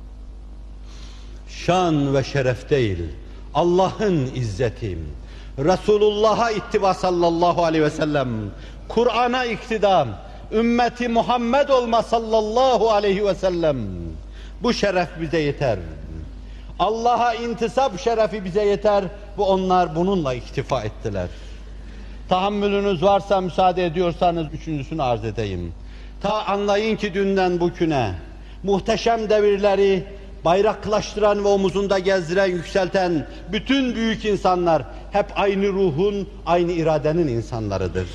Şan ve şeref değil, Allah'ın izzeti. Resulullah'a ittiba sallallahu aleyhi ve sellem. Kur'an'a iktidam. Ümmeti Muhammed olma sallallahu aleyhi ve sellem. Bu şeref bize yeter. Allah'a intisap şerefi bize yeter. Bu onlar bununla iktifa ettiler. Tahammülünüz varsa müsaade ediyorsanız üçüncüsünü arz edeyim. Ta anlayın ki dünden bugüne muhteşem devirleri bayraklaştıran ve omuzunda gezdiren, yükselten bütün büyük insanlar hep aynı ruhun, aynı iradenin insanlarıdır.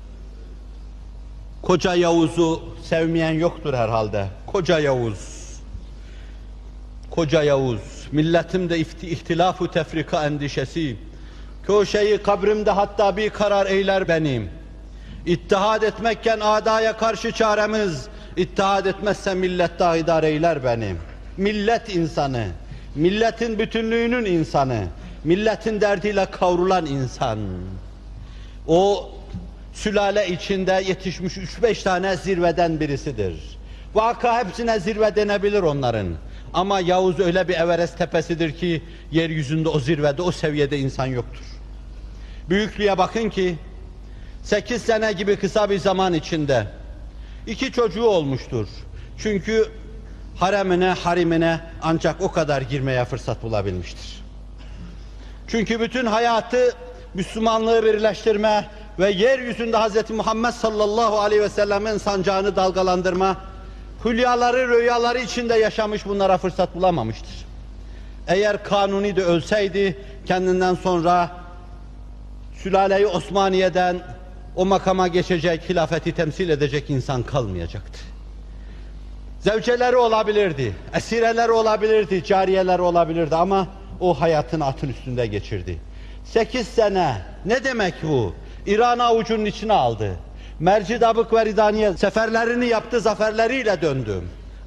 Koca Yavuz'u sevmeyen yoktur herhalde. Koca Yavuz. Koca Yavuz. Milletimde ihtilaf-ı tefrika endişesi. Köşeyi kabrimde hatta bir karar eyler benim. İttihad etmekken adaya karşı çaremiz, İttihad etmezse millet daha idare eyler benim. Millet insanı, milletin bütünlüğünün insanı, milletin derdiyle kavrulan insan. O sülale içinde yetişmiş üç beş tane zirveden birisidir. Vaka hepsine zirve denebilir onların. Ama Yavuz öyle bir Everest tepesidir ki yeryüzünde o zirvede, o seviyede insan yoktur. Büyüklüğe bakın ki sekiz sene gibi kısa bir zaman içinde iki çocuğu olmuştur. Çünkü haremine, harimine ancak o kadar girmeye fırsat bulabilmiştir. Çünkü bütün hayatı Müslümanlığı birleştirme ve yeryüzünde Hz. Muhammed sallallahu aleyhi ve sellemin sancağını dalgalandırma, hülyaları, rüyaları içinde yaşamış, bunlara fırsat bulamamıştır. Eğer Kanuni de ölseydi, kendinden sonra Sülale-i Osmaniye'den o makama geçecek, hilafeti temsil edecek insan kalmayacaktı. Zevceleri olabilirdi, esireleri olabilirdi, cariyeler olabilirdi ama o hayatını atın üstünde geçirdi. Sekiz sene, ne demek bu? İran'ı avucunun içine aldı. Mercidabık ve Ridaniye seferlerini yaptı, zaferleriyle döndü.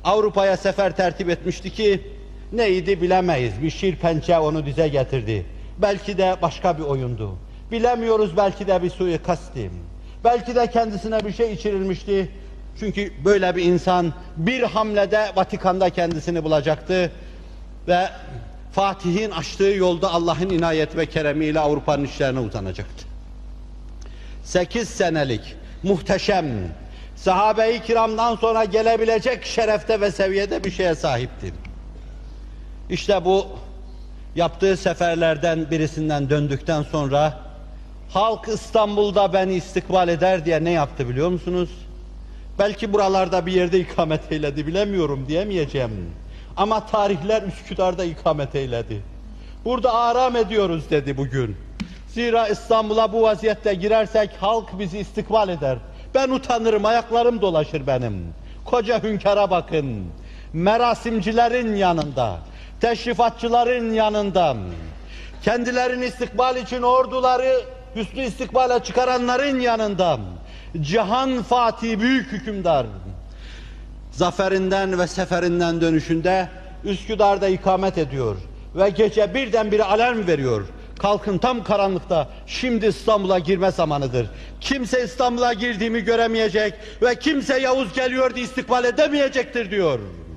Avrupa'ya sefer tertip etmişti ki, neydi bilemeyiz, bir şir pençe onu dize getirdi. Belki de başka bir oyundu. Bilemiyoruz, belki de bir suikastti. Belki de kendisine bir şey içirilmişti. Çünkü böyle bir insan bir hamlede Vatikan'da kendisini bulacaktı ve Fatih'in açtığı yolda Allah'ın inayet ve keremiyle Avrupa'nın işlerine uzanacaktı. Sekiz senelik muhteşem, sahabe-i kiramdan sonra gelebilecek şerefte ve seviyede bir şeye sahipti. İşte bu yaptığı seferlerden birisinden döndükten sonra halk İstanbul'da beni istikbal eder diye ne yaptı biliyor musunuz? Belki buralarda bir yerde ikamet eyledi, bilemiyorum, diyemeyeceğim. Ama tarihler Üsküdar'da ikamet eyledi. Burada aram ediyoruz dedi bugün. Zira İstanbul'a bu vaziyette girersek halk bizi istikbal eder. Ben utanırım, ayaklarım dolaşır benim. Koca hünkâra bakın. Merasimcilerin yanında, teşrifatçıların yanında, kendilerini istikbal için orduları hüsnü istikbale çıkaranların yanında, Cihan Fatih büyük hükümdar, zaferinden ve seferinden dönüşünde Üsküdar'da ikamet ediyor ve gece birdenbire alarm veriyor. Kalkın, tam karanlıkta, şimdi İstanbul'a girme zamanıdır. Kimse İstanbul'a girdiğimi göremeyecek ve kimse Yavuz geliyor diye istikbal edemeyecektir diyor.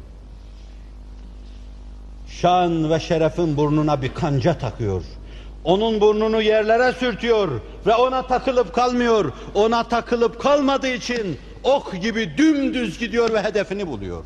Şan ve şerefin burnuna bir kanca takıyor. Onun burnunu yerlere sürtüyor ve ona takılıp kalmıyor. Ona takılıp kalmadığı için ok gibi dümdüz gidiyor ve hedefini buluyor.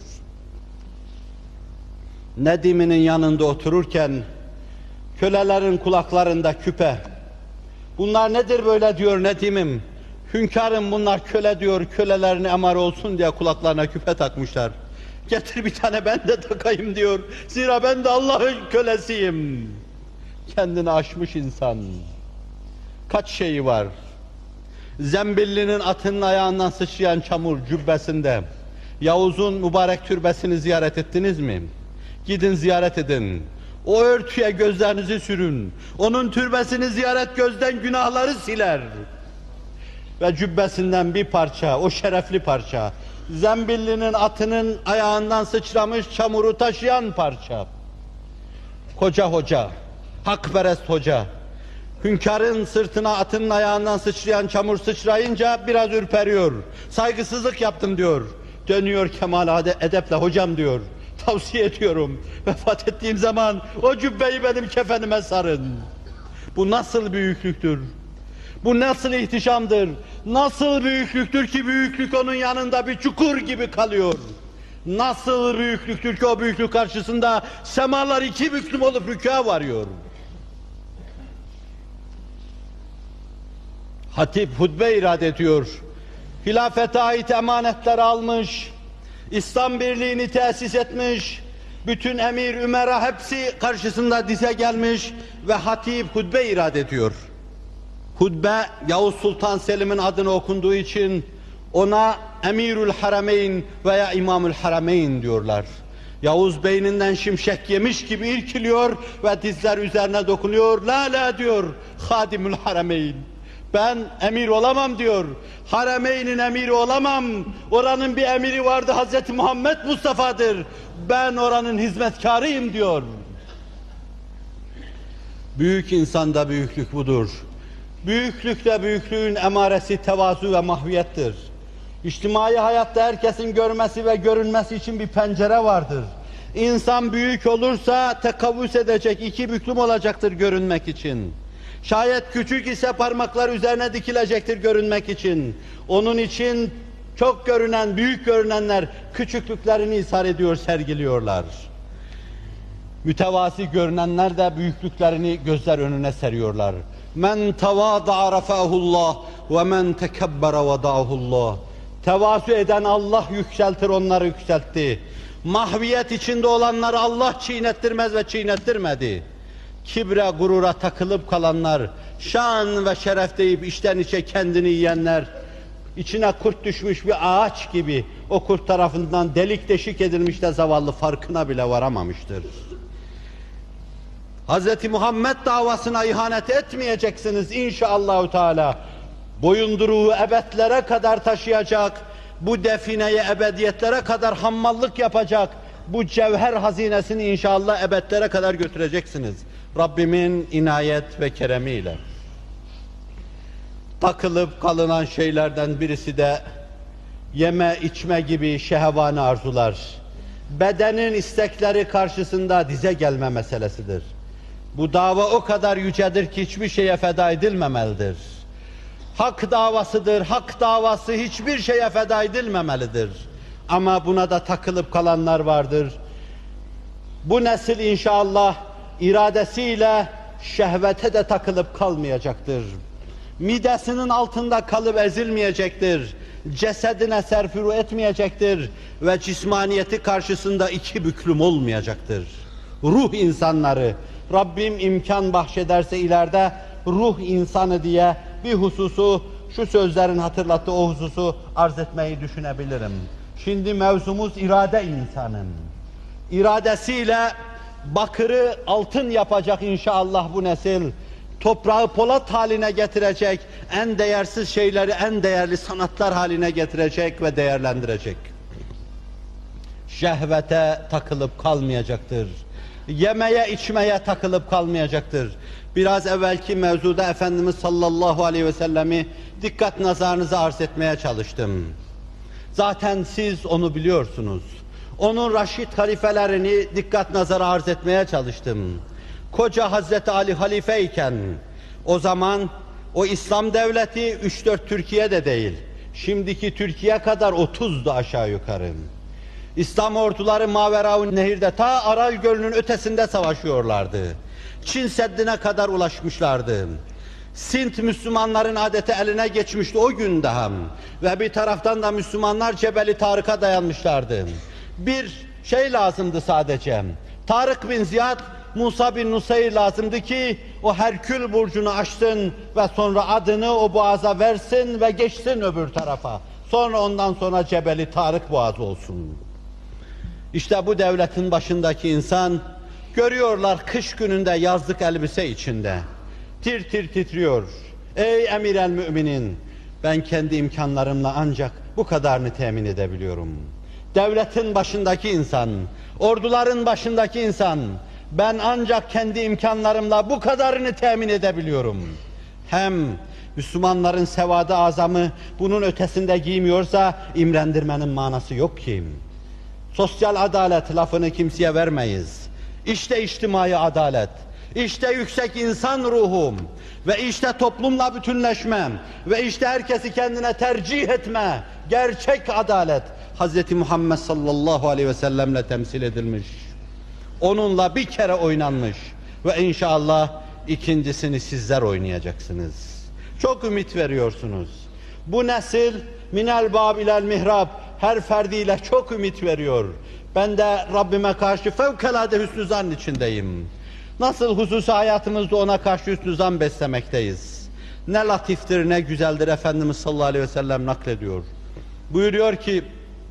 Nedim'inin yanında otururken kölelerin kulaklarında küpe. Bunlar nedir böyle diyor Nedim'im. Hünkârım bunlar köle diyor, kölelerini emar olsun diye kulaklarına küpe takmışlar. Getir bir tane ben de takayım diyor. Zira ben de Allah'ın kölesiyim. Kendini aşmış insan. Kaç şeyi var. Zembillinin atının ayağından sıçrayan çamur cübbesinde. Yavuz'un mübarek türbesini ziyaret ettiniz mi? Gidin ziyaret edin. O örtüye gözlerinizi sürün. Onun türbesini ziyaret gözden günahları siler. Ve cübbesinden bir parça, o şerefli parça, Zembillinin atının ayağından sıçramış çamuru taşıyan parça. Koca hoca, hakperest hoca, hünkârın sırtına atının ayağından sıçrayan çamur sıçrayınca biraz ürperiyor. Saygısızlık yaptım diyor. Dönüyor kemal edeple, hocam diyor, tavsiye ediyorum, vefat ettiğim zaman o cübbeyi benim kefenime sarın. Bu nasıl büyüklüktür? Bu nasıl ihtişamdır? Nasıl büyüklüktür ki büyüklük onun yanında bir çukur gibi kalıyor? Nasıl büyüklüktür ki o büyüklük karşısında semalar iki büklüm olup rükûa varıyor? Hatip hutbe irade ediyor. Hilafete ait emanetleri almış, İslam birliğini tesis etmiş, bütün emir, ümera hepsi karşısında dize gelmiş ve hatip hutbe irade ediyor. Hutbe, Yavuz Sultan Selim'in adını okunduğu için ona Emirül Harameyn veya İmamül Harameyn diyorlar. Yavuz beyninden şimşek yemiş gibi irkiliyor ve dizler üzerine dokunuyor. La la diyor, Hadimül Harameyn. Ben emir olamam diyor. Harameyn'in emiri olamam. Oranın bir emiri vardı, Hazreti Muhammed Mustafa'dır. Ben oranın hizmetkarıyım diyor. Büyük insanda büyüklük budur. Büyüklükte büyüklüğün emaresi tevazu ve mahviyettir. İçtimai hayatta herkesin görmesi ve görünmesi için bir pencere vardır. İnsan büyük olursa tekavvüs edecek, iki büklüm olacaktır görünmek için. Şayet küçük ise parmaklar üzerine dikilecektir görünmek için. Onun için çok görünen, büyük görünenler küçüklüklerini ishar ediyor, sergiliyorlar. Mütevazi görünenler de büyüklüklerini gözler önüne seriyorlar. Men tevâda'a rafâhullah ve men tekebbere vedâhullah. Tevazu eden Allah yükseltir, onları yükseltti. Mahviyet içinde olanları Allah çiğnettirmez ve çiğnettirmedi. Kibre, gurura takılıp kalanlar, şan ve şeref deyip içten içe kendini yiyenler, içine kurt düşmüş bir ağaç gibi o kurt tarafından delik deşik edilmiş de zavallı farkına bile varamamıştır. Hazreti Muhammed davasına ihanet etmeyeceksiniz inşallahü teala. Boyunduruğu ebedlere kadar taşıyacak bu defineye ebediyetlere kadar hammallık yapacak, bu cevher hazinesini inşallah ebedlere kadar götüreceksiniz. Rabbimin inayet ve keremiyle. Takılıp kalınan şeylerden birisi de yeme içme gibi şehvani arzular. Bedenin istekleri karşısında dize gelme meselesidir. Bu dava o kadar yücedir ki hiçbir şeye feda edilmemelidir. Hak davasıdır, hak davası hiçbir şeye feda edilmemelidir. Ama buna da takılıp kalanlar vardır. Bu nesil inşallah iradesiyle şehvete de takılıp kalmayacaktır. Midesinin altında kalıp ezilmeyecektir. Cesedine serfuru etmeyecektir. Ve cismaniyeti karşısında iki büklüm olmayacaktır. Ruh insanları, Rabbim imkan bahşederse ileride ruh insanı diye bir hususu, şu sözlerin hatırlattığı o hususu arz etmeyi düşünebilirim. Şimdi mevzumuz irade insanın. İradesiyle bakırı altın yapacak inşallah bu nesil. Toprağı polat haline getirecek, en değersiz şeyleri en değerli sanatlar haline getirecek ve değerlendirecek. Şehvete takılıp kalmayacaktır. Yemeye içmeye takılıp kalmayacaktır. Biraz evvelki mevzuda Efendimiz sallallahu aleyhi ve sellemi dikkat nazarınıza arz etmeye çalıştım. Zaten siz onu biliyorsunuz. Onun Raşid halifelerini dikkat nazara arz etmeye çalıştım. Koca Hazreti Ali halife iken, o zaman o İslam devleti üç dört Türkiye'de değil, şimdiki Türkiye kadar otuzdu aşağı yukarı. İslam orduları Mavera-ı Nehir'de ta Aral Gölü'nün ötesinde savaşıyorlardı. Çin Seddi'ne kadar ulaşmışlardı. Sint Müslümanların adeti eline geçmişti o gün daha. Ve bir taraftan da Müslümanlar Cebeli Tarık'a dayanmışlardı. Bir şey lazımdı sadece. Tarık bin Ziyad, Musa bin Nusayr lazımdı ki o Herkül burcunu açsın ve sonra adını o boğaza versin ve geçsin öbür tarafa. Sonra ondan sonra Cebeli Tarık boğazı olsun. İşte bu devletin başındaki insan, görüyorlar kış gününde yazlık elbise içinde. Tir tir titriyor. Ey emir el müminin, ben kendi imkanlarımla ancak bu kadarını temin edebiliyorum. Devletin başındaki insan, orduların başındaki insan, ben ancak kendi imkanlarımla bu kadarını temin edebiliyorum. Hem Müslümanların sevadı azamı bunun ötesinde giymiyorsa imrendirmenin manası yok ki. Sosyal adalet lafını kimseye vermeyiz. İşte içtimai adalet, işte yüksek insan ruhum ve işte toplumla bütünleşmem ve işte herkesi kendine tercih etme, gerçek adalet Hz. Muhammed sallallahu aleyhi ve sellemle temsil edilmiş. Onunla bir kere oynanmış ve inşallah ikincisini sizler oynayacaksınız. Çok ümit veriyorsunuz. Bu nesil minel bab ilel mihrab her ferdiyle çok ümit veriyor. Ben de Rabbime karşı fevkalade hüsnü zan içindeyim. Nasıl hususi hayatımızda ona karşı hüsnü zan beslemekteyiz. Ne latiftir, ne güzeldir Efendimiz sallallahu aleyhi ve sellem naklediyor. Buyuruyor ki,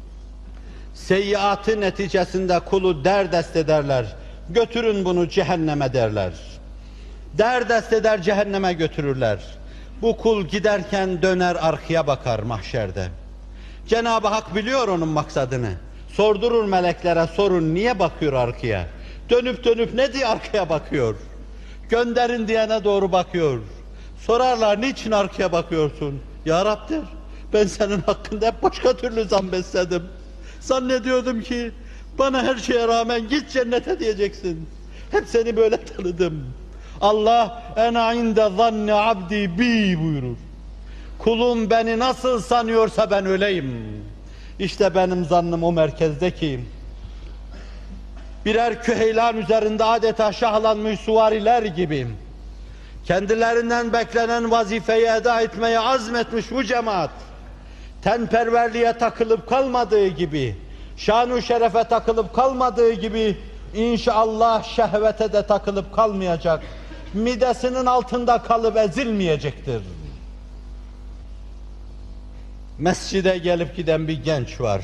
seyyiatı neticesinde kulu derdest ederler. Götürün bunu cehenneme derler. Derdest eder cehenneme götürürler. Bu kul giderken döner arkaya bakar mahşerde. Cenab-ı Hak biliyor onun maksadını. Sordurur meleklere, sorun niye bakıyor arkaya? Dönüp dönüp ne diye arkaya bakıyor? Gönderin diyene doğru bakıyor. Sorarlar niçin arkaya bakıyorsun? Ya Rab der, ben senin hakkında hep başka türlü zan besledim. Zannediyordum ki bana her şeye rağmen git cennete diyeceksin. Hep seni böyle tanıdım. Allah ena inde zanni abdi bi buyurur. Kulum beni nasıl sanıyorsa ben öyleyim. İşte benim zannım o merkezdeki birer küheylan üzerinde adeta şahlanmış suvariler gibi kendilerinden beklenen vazifeyi eda etmeye azmetmiş bu cemaat, tenperverliğe takılıp kalmadığı gibi, şan-ı şerefe takılıp kalmadığı gibi inşallah şehvete de takılıp kalmayacak, midesinin altında kalıp ezilmeyecektir. Mescide gelip giden bir genç var.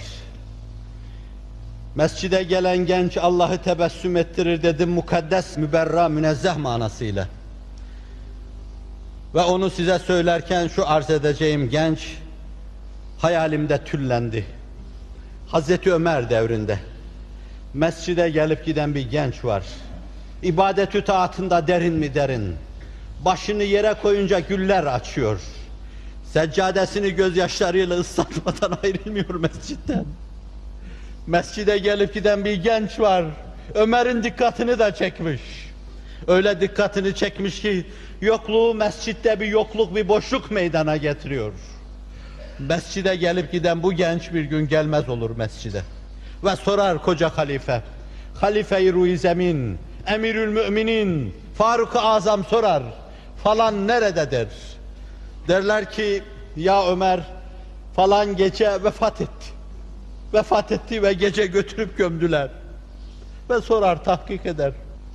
Mescide gelen genç Allah'ı tebessüm ettirir dedim, mukaddes, müberra, münezzeh manasıyla. Ve onu size söylerken şu arz edeceğim genç, hayalimde tüllendi. Hazreti Ömer devrinde mescide gelip giden bir genç var. İbadet-ü taatında derin mi derin. Başını yere koyunca güller açıyor. Seccadesini gözyaşlarıyla ıslatmadan ayrılmıyor mescitten. Mescide gelip giden bir genç var. Ömer'in dikkatini de çekmiş. Öyle dikkatini çekmiş ki yokluğu mescitte bir yokluk, bir boşluk meydana getiriyor. Mescide gelip giden bu genç bir gün gelmez olur mescide. Ve sorar koca halife, Halife-i Ruh-i Zemin, Emirül Müminin, Faruk-ı Azam sorar, falan nerededir? Derler ki, ya Ömer, falan gece vefat etti. Vefat etti ve gece götürüp gömdüler. Ve sorar, tahkik eder.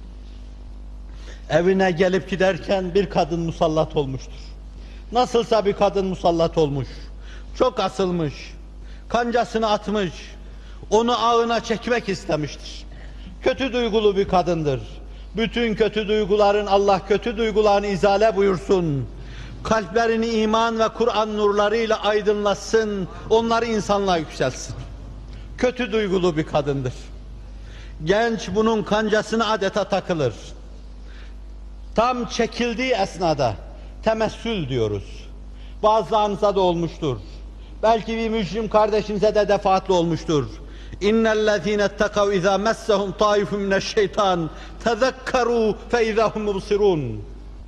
Evine gelip giderken bir kadın musallat olmuştur. Nasılsa bir kadın musallat olmuş. Çok asılmış. Kancasını atmış. Onu ağına çekmek istemiştir. Kötü duygulu bir kadındır. Bütün kötü duyguların, Allah kötü duygularını izale buyursun. Kalplerini iman ve Kur'an nurlarıyla aydınlatsın. Onları insanlığa yükselsin. Kötü duygulu bir kadındır. Genç bunun kancasına adeta takılır. Tam çekildiği esnada temessül diyoruz. Bazılarınıza da olmuştur. Belki bir mücrim kardeşinize de defaatli olmuştur. İnnellezîne ettekav izâ messehum taifun mineşşeytan tezekkerû fe izâhum mubsirûn.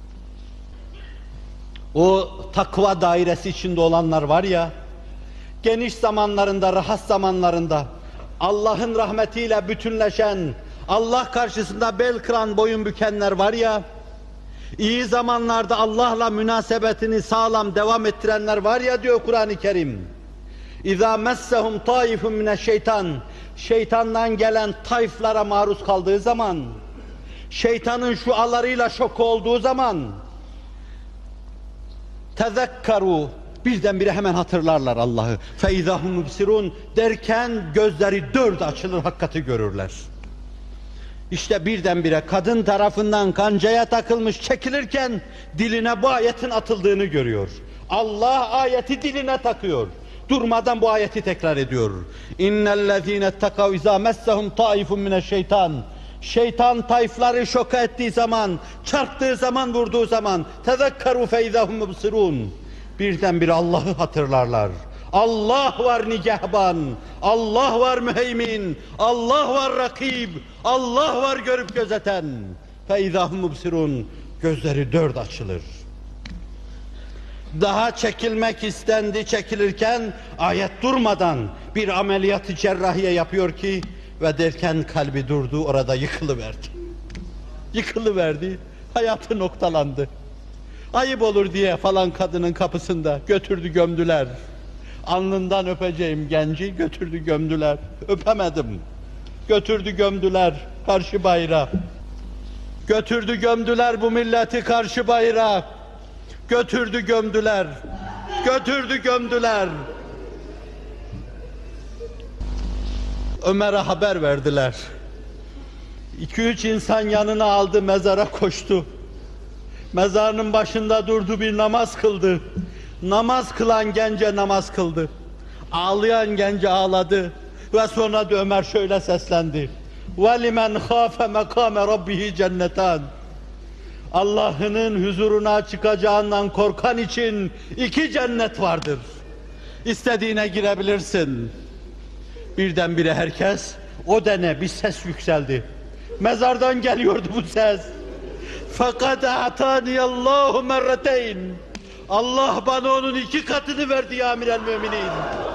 O takva dairesi içinde olanlar var ya, geniş zamanlarında, rahat zamanlarında Allah'ın rahmetiyle bütünleşen, Allah karşısında bel kıran, boyun bükenler var ya, iyi zamanlarda Allah'la münasebetini sağlam devam ettirenler var ya diyor Kur'an-ı Kerim. İzâ messehum taifun mineşşeytan, şeytandan gelen tayflara maruz kaldığı zaman, şeytanın şualarıyla şok olduğu zaman, tezekkeru, birdenbire hemen hatırlarlar Allah'ı. فَاِذَا هُمْ مُبْصِرُونَ derken gözleri dört açılır, hakikati görürler. İşte birdenbire kadın tarafından kancaya takılmış çekilirken diline bu ayetin atıldığını görüyor. Allah ayeti diline takıyor. Durmadan bu ayeti tekrar ediyor. اِنَّ الَّذ۪ينَ اتَّقَوْا اِذَا مَسَّهُمْ طَائِفٌ مِنَ الشَّيْطَانِ Şeytan tayfları şoka ettiği zaman, çarptığı zaman, vurduğu zaman تَذَكَّرُوا فَاِذَا هُمْ مُبْصِرُونَ birdenbire Allah'ı hatırlarlar. Allah var nigahban, Allah var müheymin, Allah var rakib, Allah var görüp gözeten. فَاِذَا هُمْ مُبْصِرُونَ gözleri dört açılır. Daha çekilmek istendi, çekilirken ayet durmadan bir ameliyat-ı cerrahiye yapıyor ki ve derken kalbi durdu, orada yıkılıverdi. Yıkılıverdi, hayatı noktalandı. Ayıp olur diye falan kadının kapısında götürdü gömdüler. Alnından öpeceğim genci götürdü gömdüler. Öpemedim. Götürdü gömdüler karşı bayrağa. Götürdü gömdüler bu milleti karşı bayrağa. Götürdü gömdüler. Götürdü gömdüler. Ömer'e haber verdiler. İki üç insan yanına aldı, mezara koştu. Mezarının başında durdu, bir namaz kıldı. Namaz kılan gence namaz kıldı. Ağlayan gence ağladı. Ve sonra da Ömer şöyle seslendi. وَلِمَنْ خَافَ مَقَامَ رَبِّهِ cennetan. Allah'ının huzuruna çıkacağından korkan için iki cennet vardır. İstediğine girebilirsin. Birdenbire herkes, o dene bir ses yükseldi. Mezardan geliyordu bu ses. Fakat ataniyallahu merreteyn. Allah bana onun iki katını verdi ya amirel müminin.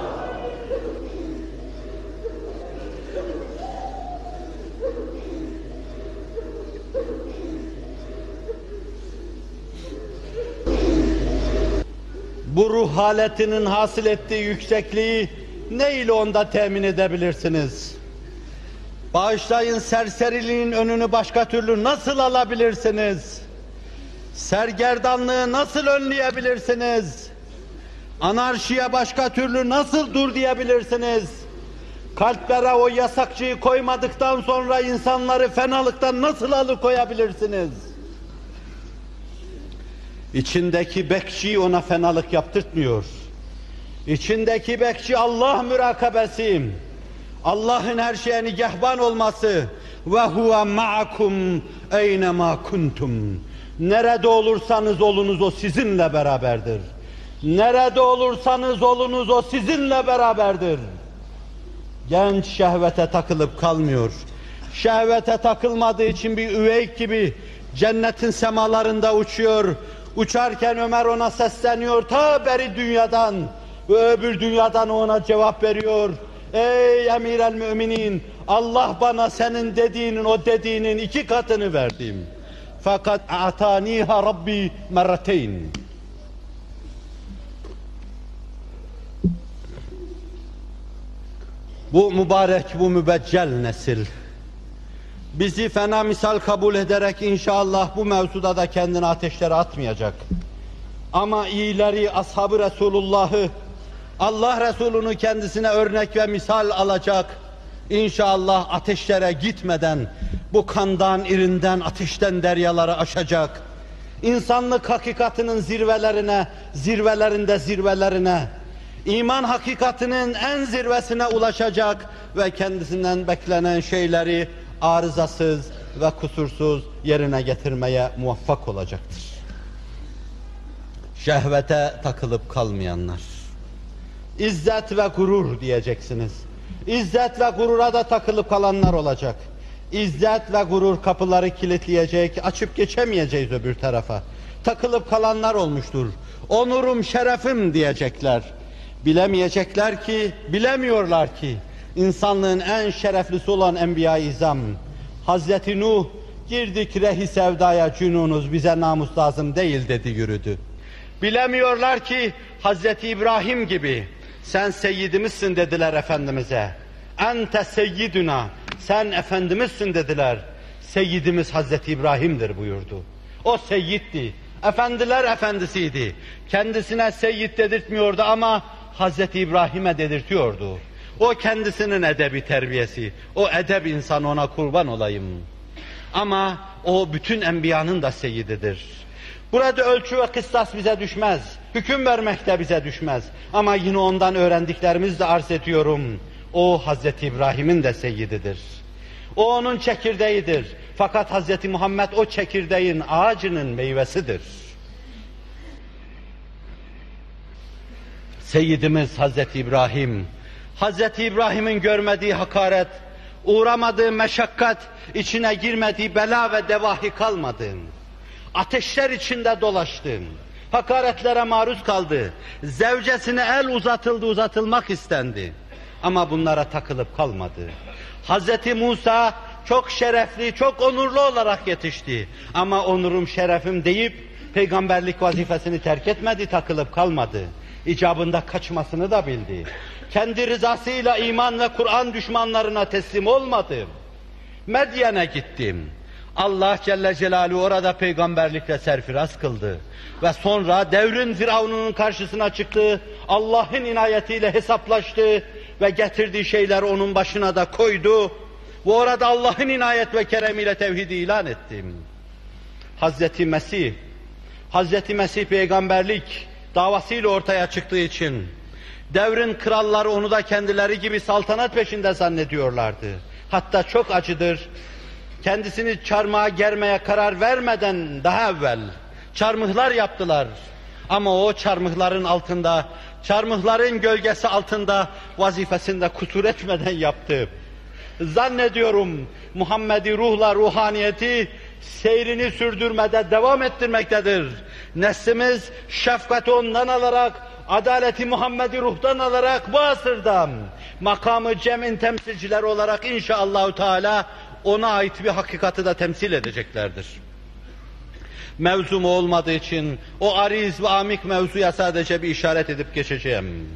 Bu ruh haletinin hasıl ettiği yüksekliği ne ile onda temin edebilirsiniz? Bağışlayın, serseriliğin önünü başka türlü nasıl alabilirsiniz? Sergerdanlığı nasıl önleyebilirsiniz? Anarşiye başka türlü nasıl dur diyebilirsiniz? Kalplere o yasakçıyı koymadıktan sonra insanları fenalıktan nasıl alıkoyabilirsiniz? İçindeki bekçi ona fenalık yaptırtmıyor. İçindeki bekçi Allah mürakabesi, Allah'ın her şeye nigahban olması ve huve ma'akum eynema kuntum. Nerede olursanız olunuz o sizinle beraberdir. Nerede olursanız olunuz o sizinle beraberdir. Genç şehvete takılıp kalmıyor. Şehvete takılmadığı için bir üveyk gibi cennetin semalarında uçuyor. Uçarken Ömer ona sesleniyor ta beri dünyadan ve öbür dünyadan ona cevap veriyor. Ey emir el müminin, Allah bana senin dediğinin o dediğinin iki katını verdim. Fakat ataniha Rabbi merrateyn. Bu mübarek, bu mübeccel nesil bizi fena misal kabul ederek inşallah bu mevzuda da kendini ateşlere atmayacak. Ama iyileri, ashab-ı Resulullah'ı, Allah Resulü'nü kendisine örnek ve misal alacak. İnşallah ateşlere gitmeden, bu kandan, irinden, ateşten deryaları aşacak. İnsanlık hakikatinin zirvelerine, zirvelerinde zirvelerine, iman hakikatinin en zirvesine ulaşacak ve kendisinden beklenen şeyleri arızasız ve kusursuz yerine getirmeye muvaffak olacaktır. Şehvete takılıp kalmayanlar. İzzet ve gurur diyeceksiniz. İzzet ve gurura da takılıp kalanlar olacak. İzzet ve gurur kapıları kilitleyecek, açıp geçemeyeceğiz öbür tarafa. Takılıp kalanlar olmuştur. Onurum, şerefim diyecekler. Bilemeyecekler ki, bilemiyorlar ki, insanlığın en şereflisi olan Enbiya-i İzam, Hazreti Nuh, girdik rehi sevdaya cünunuz, bize namus lazım değil dedi, yürüdü. Bilemiyorlar ki, Hazreti İbrahim gibi, sen seyyidimizsin dediler Efendimiz'e. Ente seyyiduna, sen Efendimizsin dediler. Seyyidimiz Hazreti İbrahim'dir buyurdu. O seyyiddi, efendiler efendisiydi. Kendisine seyyid dedirtmiyordu ama Hazreti İbrahim'e dedirtiyordu. O kendisinin edebi terbiyesi, o edeb insanı, ona kurban olayım. Ama o bütün enbiyanın da seyyididir. Burada ölçü ve kıstas bize düşmez, hüküm vermek de bize düşmez. Ama yine ondan öğrendiklerimizi de arz ediyorum. O Hazreti İbrahim'in de seyyididir. O onun çekirdeğidir. Fakat Hazreti Muhammed o çekirdeğin, ağacının meyvesidir. Seyyidimiz Hazreti İbrahim, Hazreti İbrahim'in görmediği hakaret, uğramadığı meşakkat, içine girmediği bela ve devahi kalmadı. Ateşler içinde dolaştı, hakaretlere maruz kaldı, zevcesine el uzatıldı, uzatılmak istendi. Ama bunlara takılıp kalmadı. Hazreti Musa çok şerefli, çok onurlu olarak yetişti. Ama onurum, şerefim deyip peygamberlik vazifesini terk etmedi, takılıp kalmadı. İcabında kaçmasını da bildi. Kendi rızasıyla iman ve Kur'an düşmanlarına teslim olmadı. Medyen'e gittim. Allah Celle Celaluhu orada peygamberlikle serfiraz kıldı. Ve sonra devrin Firavun'un karşısına çıktı. Allah'ın inayetiyle hesaplaştı ve getirdiği şeyler onun başına da koydu. Ve orada Allah'ın inayet ve keremiyle tevhidi ilan ettim. Hazreti Mesih, Hazreti Mesih peygamberlik davasıyla ortaya çıktığı için devrin kralları onu da kendileri gibi saltanat peşinde zannediyorlardı. Hatta çok acıdır, kendisini çarmıha germeye karar vermeden daha evvel çarmıhlar yaptılar. Ama o çarmıhların altında, çarmıhların gölgesi altında vazifesinde kusur etmeden yaptı. Zannediyorum Muhammedi ruhla ruhaniyeti seyrini sürdürmede devam ettirmektedir. Neslimiz şefkati ondan alarak, adaleti Muhammedi ruhtan alarak bu asırda makamı cem'in temsilcileri olarak inşallahü teala ona ait bir hakikati de temsil edeceklerdir. Mevzum olmadığı için o ariz ve amik mevzuya sadece bir işaret edip geçeceğim.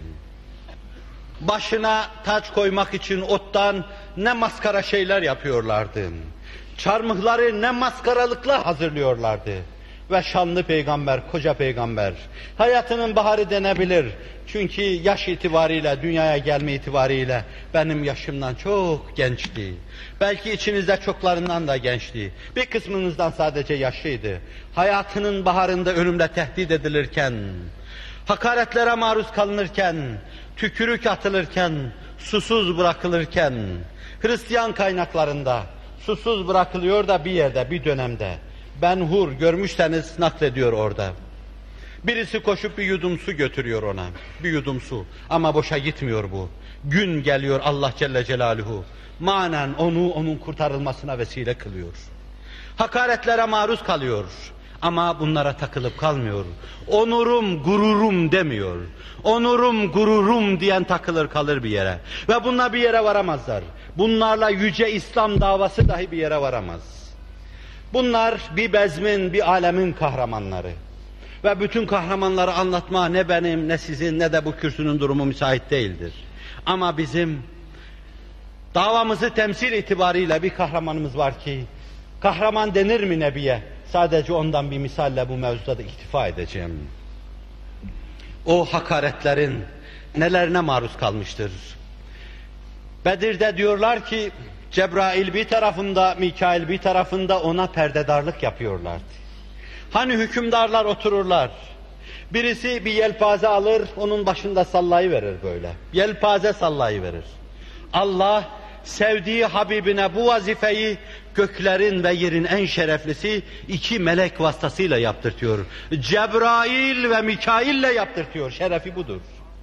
Başına taç koymak için ottan ne maskara şeyler yapıyorlardı. Çarmıhları ne maskaralıkla hazırlıyorlardı. Ve şanlı peygamber, koca peygamber, hayatının baharı denebilir. Çünkü yaş itibariyle, dünyaya gelme itibariyle benim yaşımdan çok gençti. Belki içinizde çoklarından da gençti. Bir kısmınızdan sadece yaşlıydı. Hayatının baharında ölümle tehdit edilirken, hakaretlere maruz kalınırken, tükürük atılırken, susuz bırakılırken, Hristiyan kaynaklarında susuz bırakılıyor da bir yerde, bir dönemde. Ben-Hur görmüşseniz naklediyor orada. Birisi koşup bir yudum su götürüyor ona. Bir yudum su. Ama boşa gitmiyor bu. Gün geliyor Allah Celle Celaluhu. Manen onu, onun kurtarılmasına vesile kılıyor. Hakaretlere maruz kalıyor. Ama bunlara takılıp kalmıyor. Onurum, gururum demiyor. Onurum, gururum diyen takılır kalır bir yere. Ve bununla bir yere varamazlar. Bunlarla yüce İslam davası dahi bir yere varamaz. Bunlar bir bezmin, bir alemin kahramanları. Ve bütün kahramanları anlatma ne benim, ne sizin, ne de bu kürsünün durumu müsait değildir. Ama bizim davamızı temsil itibariyle bir kahramanımız var ki, kahraman denir mi Nebi'ye? Sadece ondan bir misalle bu mevzuda da iktifa edeceğim. O hakaretlerin nelerine maruz kalmıştır. Bedir'de diyorlar ki, Cebrail bir tarafında, Mikail bir tarafında ona perdedarlık yapıyorlardı. Hani hükümdarlar otururlar, birisi bir yelpaze alır, onun başında sallayıverir böyle. Yelpaze sallayıverir. Allah, sevdiği Habibine bu vazifeyi göklerin ve yerin en şereflisi iki melek vasıtasıyla yaptırtıyor. Cebrail ve Mikail'le yaptırtıyor. Şerefi budur.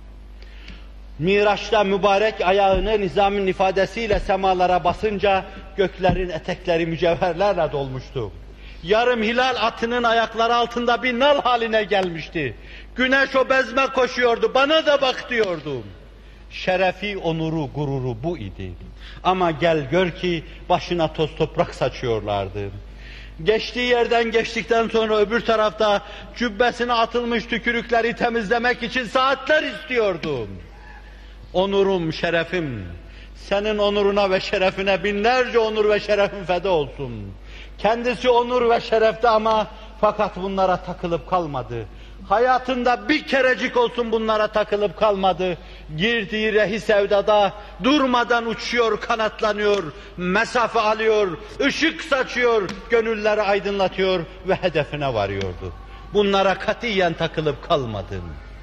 Miraç'ta mübarek ayağını Nizam'ın ifadesiyle semalara basınca göklerin etekleri mücevherlerle dolmuştu. Yarım hilal atının ayakları altında bir nal haline gelmişti. Güneş o bezme koşuyordu, bana da bak diyordu. Şerefi, onuru, gururu bu idi. Ama gel gör ki başına toz toprak saçıyorlardı. Geçtiği yerden geçtikten sonra öbür tarafta cübbesine atılmış tükürükleri temizlemek için saatler istiyordum. Onurum, şerefim, senin onuruna ve şerefine binlerce onur ve şerefin feda olsun. Kendisi onur ve şerefte ama fakat bunlara takılıp kalmadı. Hayatında bir kerecik olsun bunlara takılıp kalmadı. Girdiği rehi sevdada durmadan uçuyor, kanatlanıyor, mesafe alıyor, ışık saçıyor, gönülleri aydınlatıyor ve hedefine varıyordu. Bunlara katiyen takılıp kalmadı.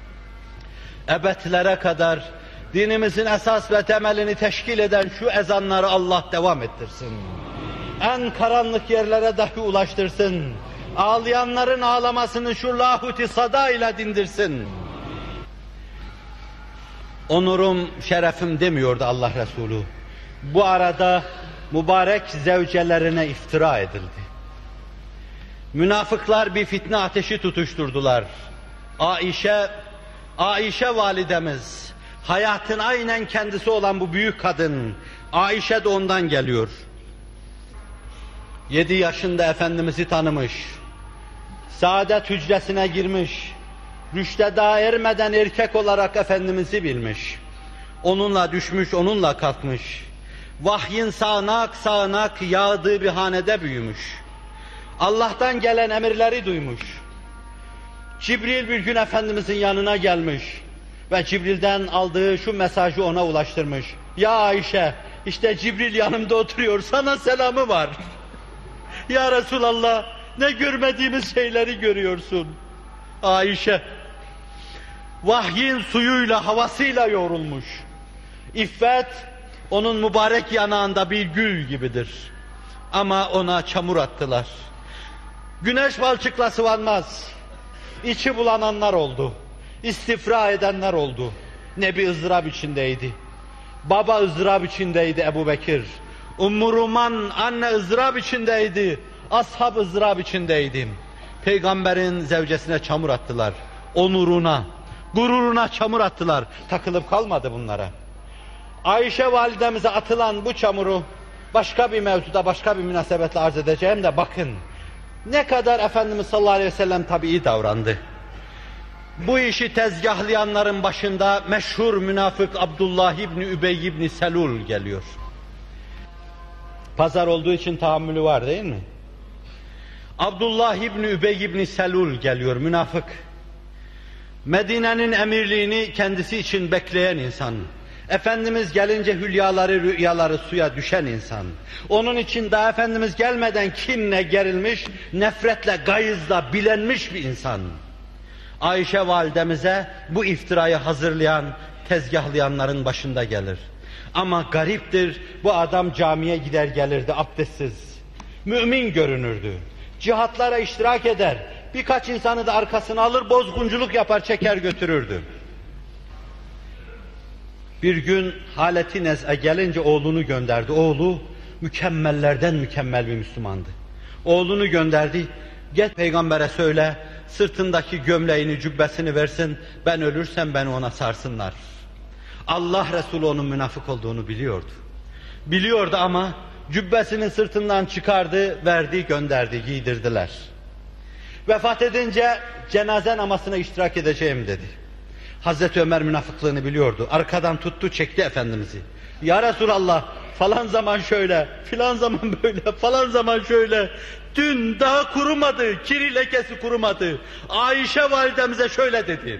Ebedlere kadar dinimizin esas ve temelini teşkil eden şu ezanları Allah devam ettirsin. En karanlık yerlere dahi ulaştırsın. Ağlayanların ağlamasını şu lahuti sada ile dindirsin. Onurum, şerefim demiyordu Allah Resulü. Bu arada mübarek zevcelerine iftira edildi. Münafıklar bir fitne ateşi tutuşturdular. Aişe, Aişe validemiz, hayatın aynen kendisi olan bu büyük kadın, Aişe de ondan geliyor. Yedi yaşında Efendimiz'i tanımış, saadet hücresine girmiş, rüşte daha ermeden erkek olarak Efendimiz'i bilmiş. Onunla düşmüş, onunla kalkmış. Vahyin sağanak sağanak yağdığı bir hanede büyümüş. Allah'tan gelen emirleri duymuş. Cibril bir gün Efendimiz'in yanına gelmiş ve Cibril'den aldığı şu mesajı ona ulaştırmış. Ya Ayşe, işte Cibril yanımda oturuyor, sana selamı var. Ya Resulallah, ne görmediğimiz şeyleri görüyorsun. Ayşe, vahyin suyuyla, havasıyla yoğrulmuş. İffet, onun mübarek yanağında bir gül gibidir. Ama ona çamur attılar. Güneş balçıkla sıvanmaz. İçi bulananlar oldu. İstifra edenler oldu. Nebi ızdırap içindeydi. Baba ızdırap içindeydi Ebu Bekir. Ümmü Ruman anne ızdırap içindeydi. Ashab ızdırap içindeydi. Peygamberin zevcesine çamur attılar. Onuruna, gururuna çamur attılar. Takılıp kalmadı bunlara. Ayşe validemize atılan bu çamuru başka bir mevzuda, başka bir münasebetle arz edeceğim de bakın. Ne kadar Efendimiz sallallahu aleyhi ve sellem tabii iyi davrandı. Bu işi tezgahlayanların başında meşhur münafık Abdullah İbni Übey İbni Selul geliyor. Pazar olduğu için tahammülü var değil mi? Abdullah İbni Übey İbni Selul geliyor, münafık. Medine'nin emirliğini kendisi için bekleyen insan. Efendimiz gelince hülyaları, rüyaları suya düşen insan. Onun için daha Efendimiz gelmeden kinle gerilmiş, nefretle, gayızla bilenmiş bir insan. Ayşe validemize bu iftirayı hazırlayan, tezgahlayanların başında gelir. Ama gariptir, bu adam camiye gider gelirdi abdestsiz. Mümin görünürdü. Cihatlara iştirak eder. Birkaç insanı da arkasına alır, bozgunculuk yapar, çeker götürürdü. Bir gün haleti nez'e gelince oğlunu gönderdi. Oğlu mükemmellerden mükemmel bir Müslümandı. Oğlunu gönderdi. Git peygambere söyle, sırtındaki gömleğini, cübbesini versin, ben ölürsem beni ona sarsınlar. Allah Resulü onun münafık olduğunu biliyordu. Biliyordu ama cübbesini sırtından çıkardı, verdi, gönderdi, giydirdiler. Vefat edince cenaze namazına iştirak edeceğim dedi. Hazreti Ömer münafıklığını biliyordu. Arkadan tuttu, çekti Efendimiz'i. Ya Resulallah, falan zaman şöyle, filan zaman böyle, falan zaman şöyle. Dün daha kurumadı, kiri lekesi kurumadı. Ayşe validemize şöyle dedim.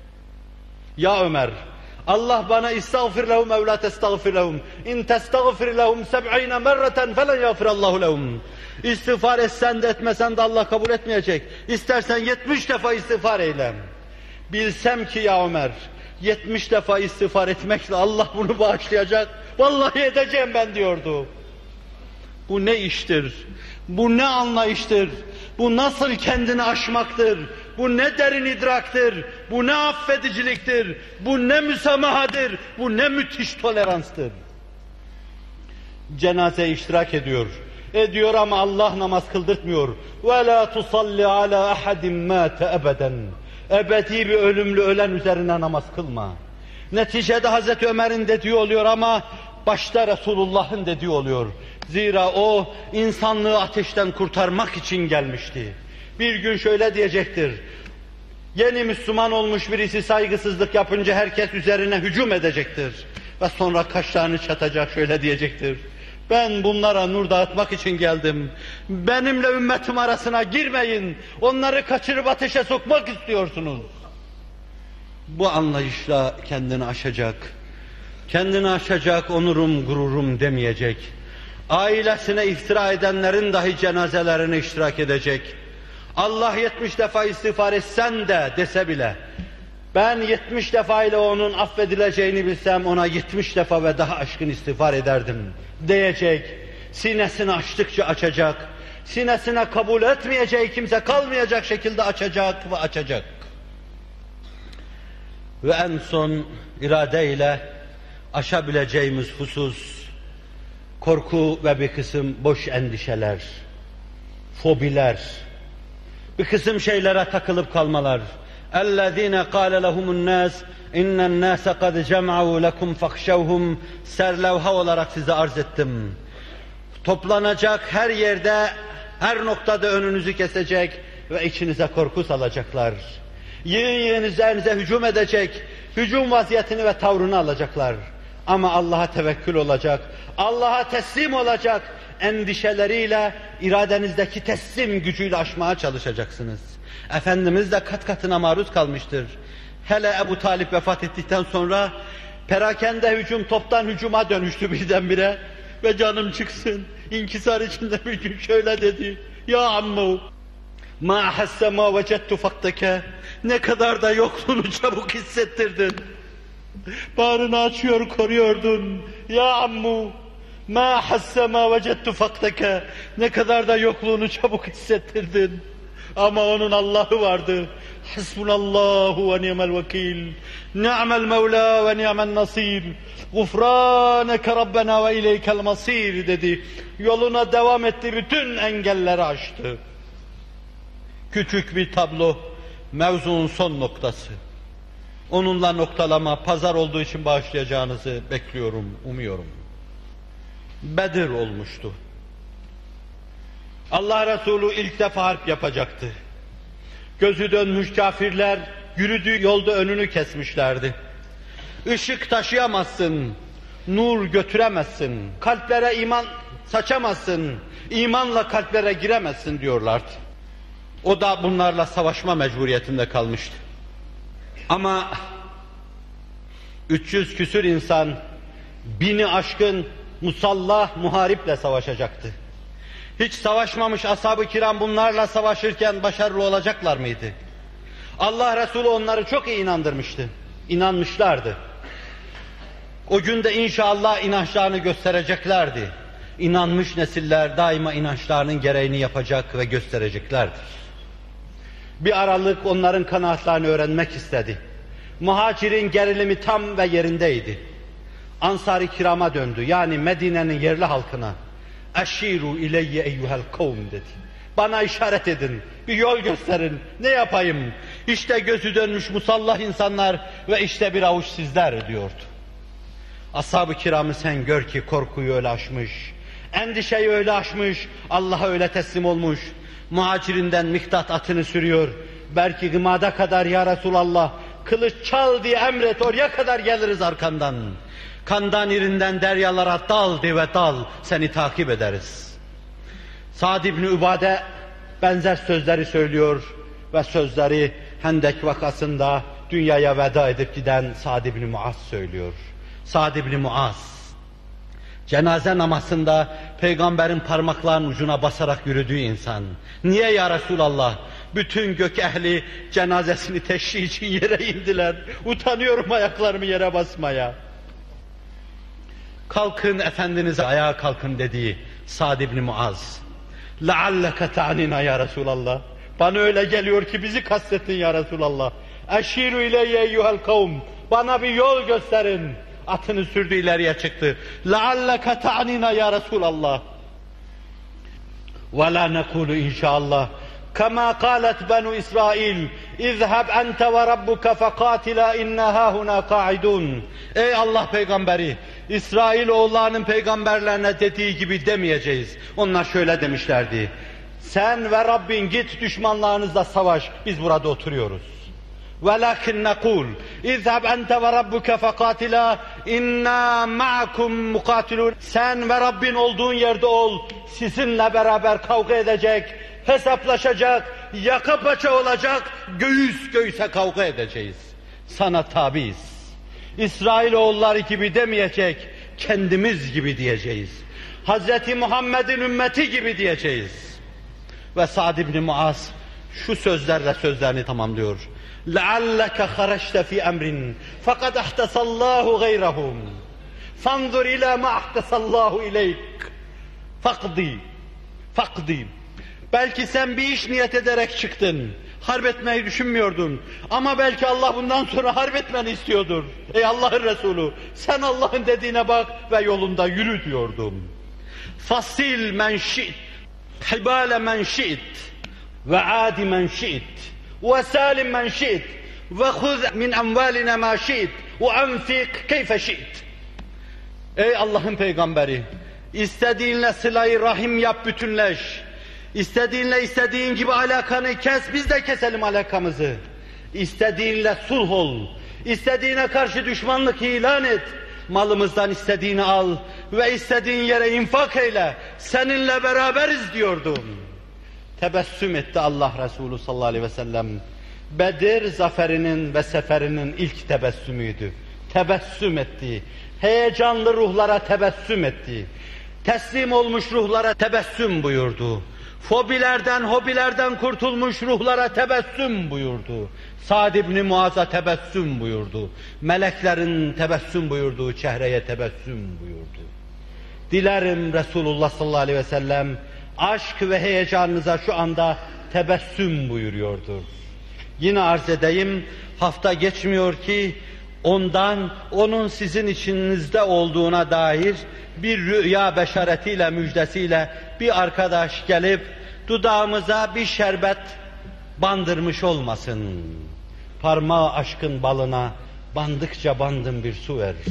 Ya Ömer, Allah bana istağfir lehum ev la testağfir lehum. İn testağfir lehum seb'ine merreten felen yağfirallahu lehum. İstiğfar etsen de etmesen de Allah kabul etmeyecek. İstersen yetmiş defa istiğfar eyle. Bilsem ki ya Ömer, yetmiş defa istiğfar etmekle Allah bunu bağışlayacak. Vallahi edeceğim ben diyordu. Bu ne iştir? Bu ne anlayıştır? Bu nasıl kendini aşmaktır? Bu ne derin idraktır? Bu ne affediciliktir? Bu ne müsamahadır? Bu ne müthiş toleranstır? Cenazeye iştirak ediyor. Ediyor ama Allah namaz kıldırtmıyor. وَلَا تُصَلِّ عَلَى أَحَدٍ مَاتَ ebeden. Ebedi bir ölümlü ölen üzerine namaz kılma. Neticede Hazreti Ömer'in dediği oluyor ama başta Resulullah'ın dediği oluyor. Zira o insanlığı ateşten kurtarmak için gelmişti. Bir gün şöyle diyecektir. Yeni Müslüman olmuş birisi saygısızlık yapınca herkes üzerine hücum edecektir. Ve sonra kaşlarını çatacak, şöyle diyecektir. Ben bunlara nur dağıtmak için geldim. Benimle ümmetim arasına girmeyin. Onları kaçırıp ateşe sokmak istiyorsunuz. Bu anlayışla kendini aşacak. Kendini aşacak, onurum, gururum demeyecek. Ailesine iftira edenlerin dahi cenazelerine iştirak edecek. Allah yetmiş defa istiğfar etsen de dese bile, ben yetmiş defa ile onun affedileceğini bilsem ona yetmiş defa ve daha aşkın istiğfar ederdim diyecek. Sinesini açtıkça açacak. Sinesine kabul etmeyeceği kimse kalmayacak şekilde açacak ve açacak. Ve en son iradeyle aşabileceğimiz husus, korku ve bir kısım boş endişeler, fobiler, bir kısım şeylere takılıp kalmalar. اَلَّذ۪ينَ قَالَ لَهُمُ النَّاسِ اِنَّ النَّاسَ قَدْ جَمْعَوْا لَكُمْ فَخْشَوْهُمْ serlevha olarak size arz ettim. Toplanacak her yerde, her noktada önünüzü kesecek ve içinize korku salacaklar. Yığın yığın üzerinize hücum edecek, hücum vaziyetini ve tavrını alacaklar. Ama Allah'a tevekkül olacak, Allah'a teslim olacak, endişeleriyle, iradenizdeki teslim gücüyle aşmaya çalışacaksınız. Efendimiz de kat katına maruz kalmıştır. Hele Ebu Talip vefat ettikten sonra perakende hücum toptan hücuma dönüştü birdenbire. Ve canım çıksın, inkisar içinde bir gün şöyle dedi. Ya ammu, ma ahesse ma vecettu faktake. Ne kadar da yokluğunu çabuk hissettirdin. Bağrını açıyor, koruyordun. Ya ammu, ma ahesse ma vecettu faktake. Ne kadar da yokluğunu çabuk hissettirdin. Ama onun Allah'ı vardı. Hasbunallahu ve ni'mel vekil. Ni'mel mevla ve ni'mel nasir. Gufraneke Rabbena ve ileykel masir dedi. Yoluna devam etti, bütün engelleri aştı. Küçük bir tablo, mevzunun son noktası. Onunla noktalama, pazar olduğu için bağışlayacağınızı bekliyorum, umuyorum. Bedir olmuştu. Allah Resulü ilk defa harp yapacaktı. Gözü dönmüş kafirler, yürüdüğü yolda önünü kesmişlerdi. Işık taşıyamazsın, nur götüremezsin, kalplere iman saçamazsın, imanla kalplere giremezsin diyorlardı. O da bunlarla savaşma mecburiyetinde kalmıştı. Ama üç yüz küsür insan, bini aşkın musallah muhariple savaşacaktı. Hiç savaşmamış ashab-ı kiram bunlarla savaşırken başarılı olacaklar mıydı? Allah Resulü onları çok iyi inandırmıştı. İnanmışlardı. O gün de inşallah inançlarını göstereceklerdi. İnanmış nesiller daima inançlarının gereğini yapacak ve göstereceklerdir. Bir aralık onların kanaatlerini öğrenmek istedi. Muhacirin gerilimi tam ve yerindeydi. Ansar-ı kirama döndü, yani Medine'nin yerli halkına. Eşiru ileyye eyyuhel kavm dedi. Bana işaret edin, bir yol gösterin, ne yapayım? İşte gözü dönmüş musallah insanlar ve işte bir avuç sizler diyordu. Ashab-ı kiramı sen gör ki korkuyu öyle aşmış, endişeyi öyle aşmış, Allah'a öyle teslim olmuş. Muhacirinden Miktat atını sürüyor. Belki gımada kadar ya Resulallah, kılıç çal diye emret, oraya kadar geliriz arkandan. Kandan irinden deryalara dal de ve dal, seni takip ederiz. Sa'd ibn Ubade benzer sözleri söylüyor ve sözleri Hendek vakasında dünyaya veda edip giden Sa'd ibn Muaz söylüyor. Sa'd ibn Muaz, cenaze namazında Peygamberin parmaklarının ucuna basarak yürüdüğü insan. Niye ya Resulallah? Bütün gök ehli cenazesini teşhi için yere indiler. Utanıyorum ayaklarımı yere basmaya. Kalkın Efendiniz'e ayağa kalkın dediği Sa'd ibn Muaz. لَعَلَّكَ تَعْنِنَا ya Resulallah. Bana öyle geliyor ki bizi kastettin ya Resulallah. اَشِيرُ اِلَيَّ اَيُّهَا الْقَوْمِ. Bana bir yol gösterin. Atını sürdü, ileriye çıktı. لَعَلَّكَ تَعْنِنَا ya Resulallah. وَلَا نَقُولُ inşallah. كَمَا قَالَتْ بَنُوا İsrail. اِذْهَبْ أَنْتَ وَرَبُّكَ فَقَاتِلَا اِنَّا هَاهُنَا قَاعِدُونَ. Ey Allah peygamberi, İsrailoğullarının peygamberlerine dediği gibi demeyeceğiz. Onlar şöyle demişlerdi. Sen ve Rabbin git düşmanlarınızla savaş, biz burada oturuyoruz. وَلَكِنْ نَقُولُ اِذْهَبْ أَنْتَ وَرَبُّكَ فَقَاتِلَا اِنَّا مَعَكُمْ مُقَاتِلُونَ. Sen ve Rabbin olduğun yerde ol, sizinle beraber kavga edecek, hesaplaşacak, yaka paça olacak, göğüs göğüse kavga edeceğiz. Sana tabiiz. İsrailoğulları gibi demeyecek, kendimiz gibi diyeceğiz. Hazreti Muhammed'in ümmeti gibi diyeceğiz. Ve Sa'd ibn Muaz şu sözlerle sözlerini tamamlıyor. لَعَلَّكَ خَرَجْتَ فِي اَمْرٍ فَقَدْ اَحْتَسَ اللّٰهُ غَيْرَهُمْ فَانْظُرْ اِلَى مَا اَحْتَسَ اللّٰهُ اِلَيْكَ فَقْدِي فَقْدِي. Belki sen bir iş niyet ederek çıktın. Harp etmeyi düşünmüyordun. Ama belki Allah bundan sonra harp etmeni istiyordur. Ey Allah'ın Resulü, sen Allah'ın dediğine bak ve yolunda yürü diyordum. Fasil men şi't, hibale men şi't, ve adi men şi't, ve salim men şi't, ve huz min amvalina ma şi't, ve enfik keyfe şi't. Ey Allah'ın peygamberi, istediğinle sıla-i rahim yap, bütünleş. İstediğinle istediğin gibi alakanı kes, biz de keselim alakamızı. İstediğinle sulh ol, istediğine karşı düşmanlık ilan et. Malımızdan istediğini al ve istediğin yere infak eyle. Seninle beraberiz diyordum. Tebessüm etti Allah Resulü sallallahu aleyhi ve sellem. Bedir zaferinin ve seferinin ilk tebessümüydü. Tebessüm etti. Heyecanlı ruhlara tebessüm etti. Teslim olmuş ruhlara tebessüm buyurdu. Fobilerden, hobilerden kurtulmuş ruhlara tebessüm buyurdu. Sa'd ibn Muaz'a tebessüm buyurdu. Meleklerin tebessüm buyurduğu çehreye tebessüm buyurdu. Dilerim Resulullah sallallahu aleyhi ve sellem aşk ve heyecanınıza şu anda tebessüm buyuruyordur. Yine arz edeyim, hafta geçmiyor ki ondan, onun sizin içinizde olduğuna dair bir rüya beşaretiyle, müjdesiyle bir arkadaş gelip dudağımıza bir şerbet bandırmış olmasın. Parmağı aşkın balına bandıkça bandım bir su verir.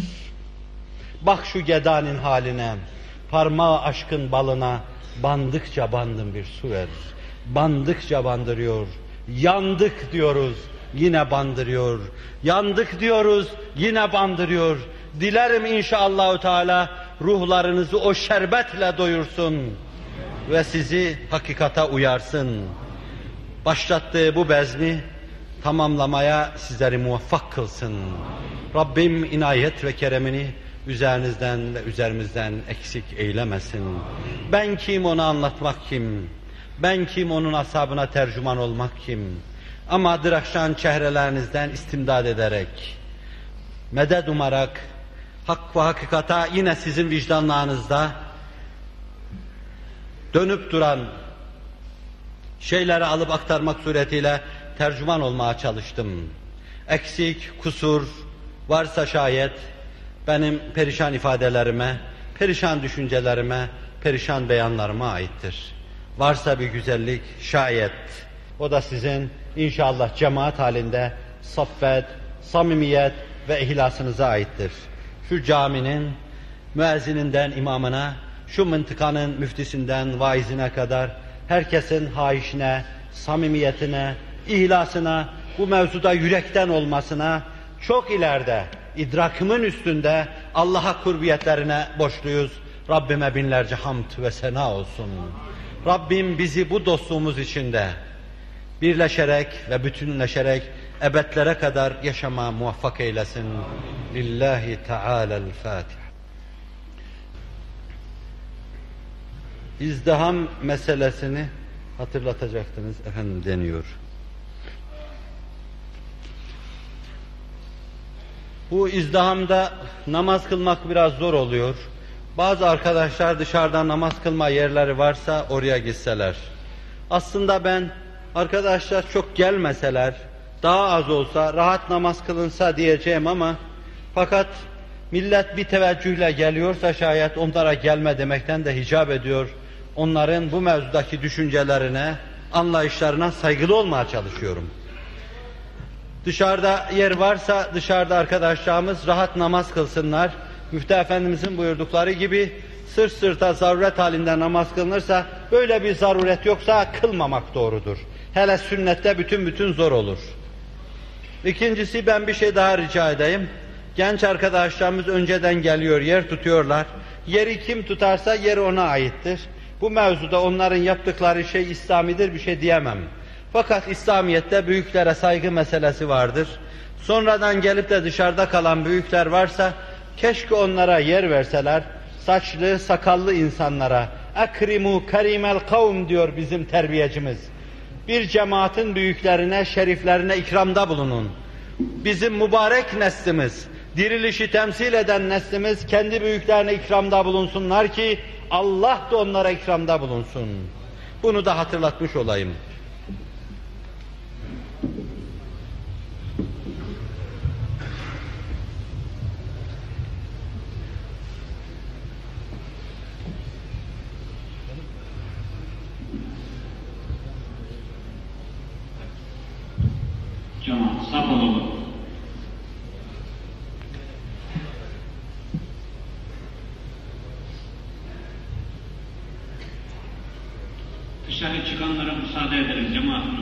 Bak şu gedanın haline, parmağı aşkın balına bandıkça bandım bir su verir. Bandıkça bandırıyor, yandık diyoruz, yine bandırıyor, yandık diyoruz, yine bandırıyor. Dilerim inşallahü teala ruhlarınızı o şerbetle doyursun ve sizi hakikata uyarsın. Başlattığı bu bezmi tamamlamaya sizleri muvaffak kılsın. Rabbim inayet ve keremini üzerinizden ve üzerimizden eksik eylemesin. Ben kim, onu anlatmak kim? Ben kim, onun ashabına tercüman olmak kim? Ama dırakşan çehrelerinizden istimdad ederek, medet umarak, hak ve hakikata yine sizin vicdanlarınızda dönüp duran şeyleri alıp aktarmak suretiyle tercüman olmaya çalıştım. Eksik, kusur varsa şayet benim perişan ifadelerime, perişan düşüncelerime, perişan beyanlarıma aittir. Varsa bir güzellik şayet o da sizin inşallah cemaat halinde saffet, samimiyet ve ihlasınıza aittir. Şu caminin müezzininden imamına, şu mıntıkanın müftisinden vaizine kadar herkesin haişine, samimiyetine, ihlasına, bu mevzuda yürekten olmasına, çok ileride, idrakımın üstünde Allah'a kurbiyetlerine borçluyuz. Rabbime binlerce hamd ve sena olsun. Rabbim bizi bu dostluğumuz içinde birleşerek ve bütünleşerek ebedlere kadar yaşama muvaffak eylesin. Lillahi Teala'l-Fatiha. İzdiham meselesini hatırlatacaktınız efendim deniyor. Bu izdihamda namaz kılmak biraz zor oluyor. Bazı arkadaşlar dışarıda namaz kılma yerleri varsa oraya gitseler. Aslında ben arkadaşlar çok gelmeseler, daha az olsa, rahat namaz kılınsa diyeceğim ama fakat millet bir teveccühle geliyorsa şayet onlara gelme demekten de hicap ediyor. Onların bu mevzudaki düşüncelerine, anlayışlarına saygılı olmaya çalışıyorum. Dışarıda yer varsa dışarıda arkadaşlarımız rahat namaz kılsınlar. Müftü Efendimizin buyurdukları gibi sırt sırta zaruret halinde namaz kılınırsa, böyle bir zaruret yoksa kılmamak doğrudur. Hele sünnette bütün bütün zor olur. İkincisi, ben bir şey daha rica edeyim. Genç arkadaşlarımız önceden geliyor, yer tutuyorlar. Yeri kim tutarsa yer ona aittir. Bu mevzuda onların yaptıkları şey İslamidir, bir şey diyemem. Fakat İslamiyet'te büyüklere saygı meselesi vardır. Sonradan gelip de dışarıda kalan büyükler varsa, keşke onlara yer verseler, saçlı, sakallı insanlara. Ekrimu kerimel kavm diyor bizim terbiyecimiz. Bir cemaatin büyüklerine, şeriflerine ikramda bulunun. Bizim mübarek neslimiz, dirilişi temsil eden neslimiz kendi büyüklerine ikramda bulunsunlar ki Allah da onlara ikramda bulunsun. Bunu da hatırlatmış olayım. Cemaat saf olalım. Dışarı çıkanlara müsaade ederiz cemaat.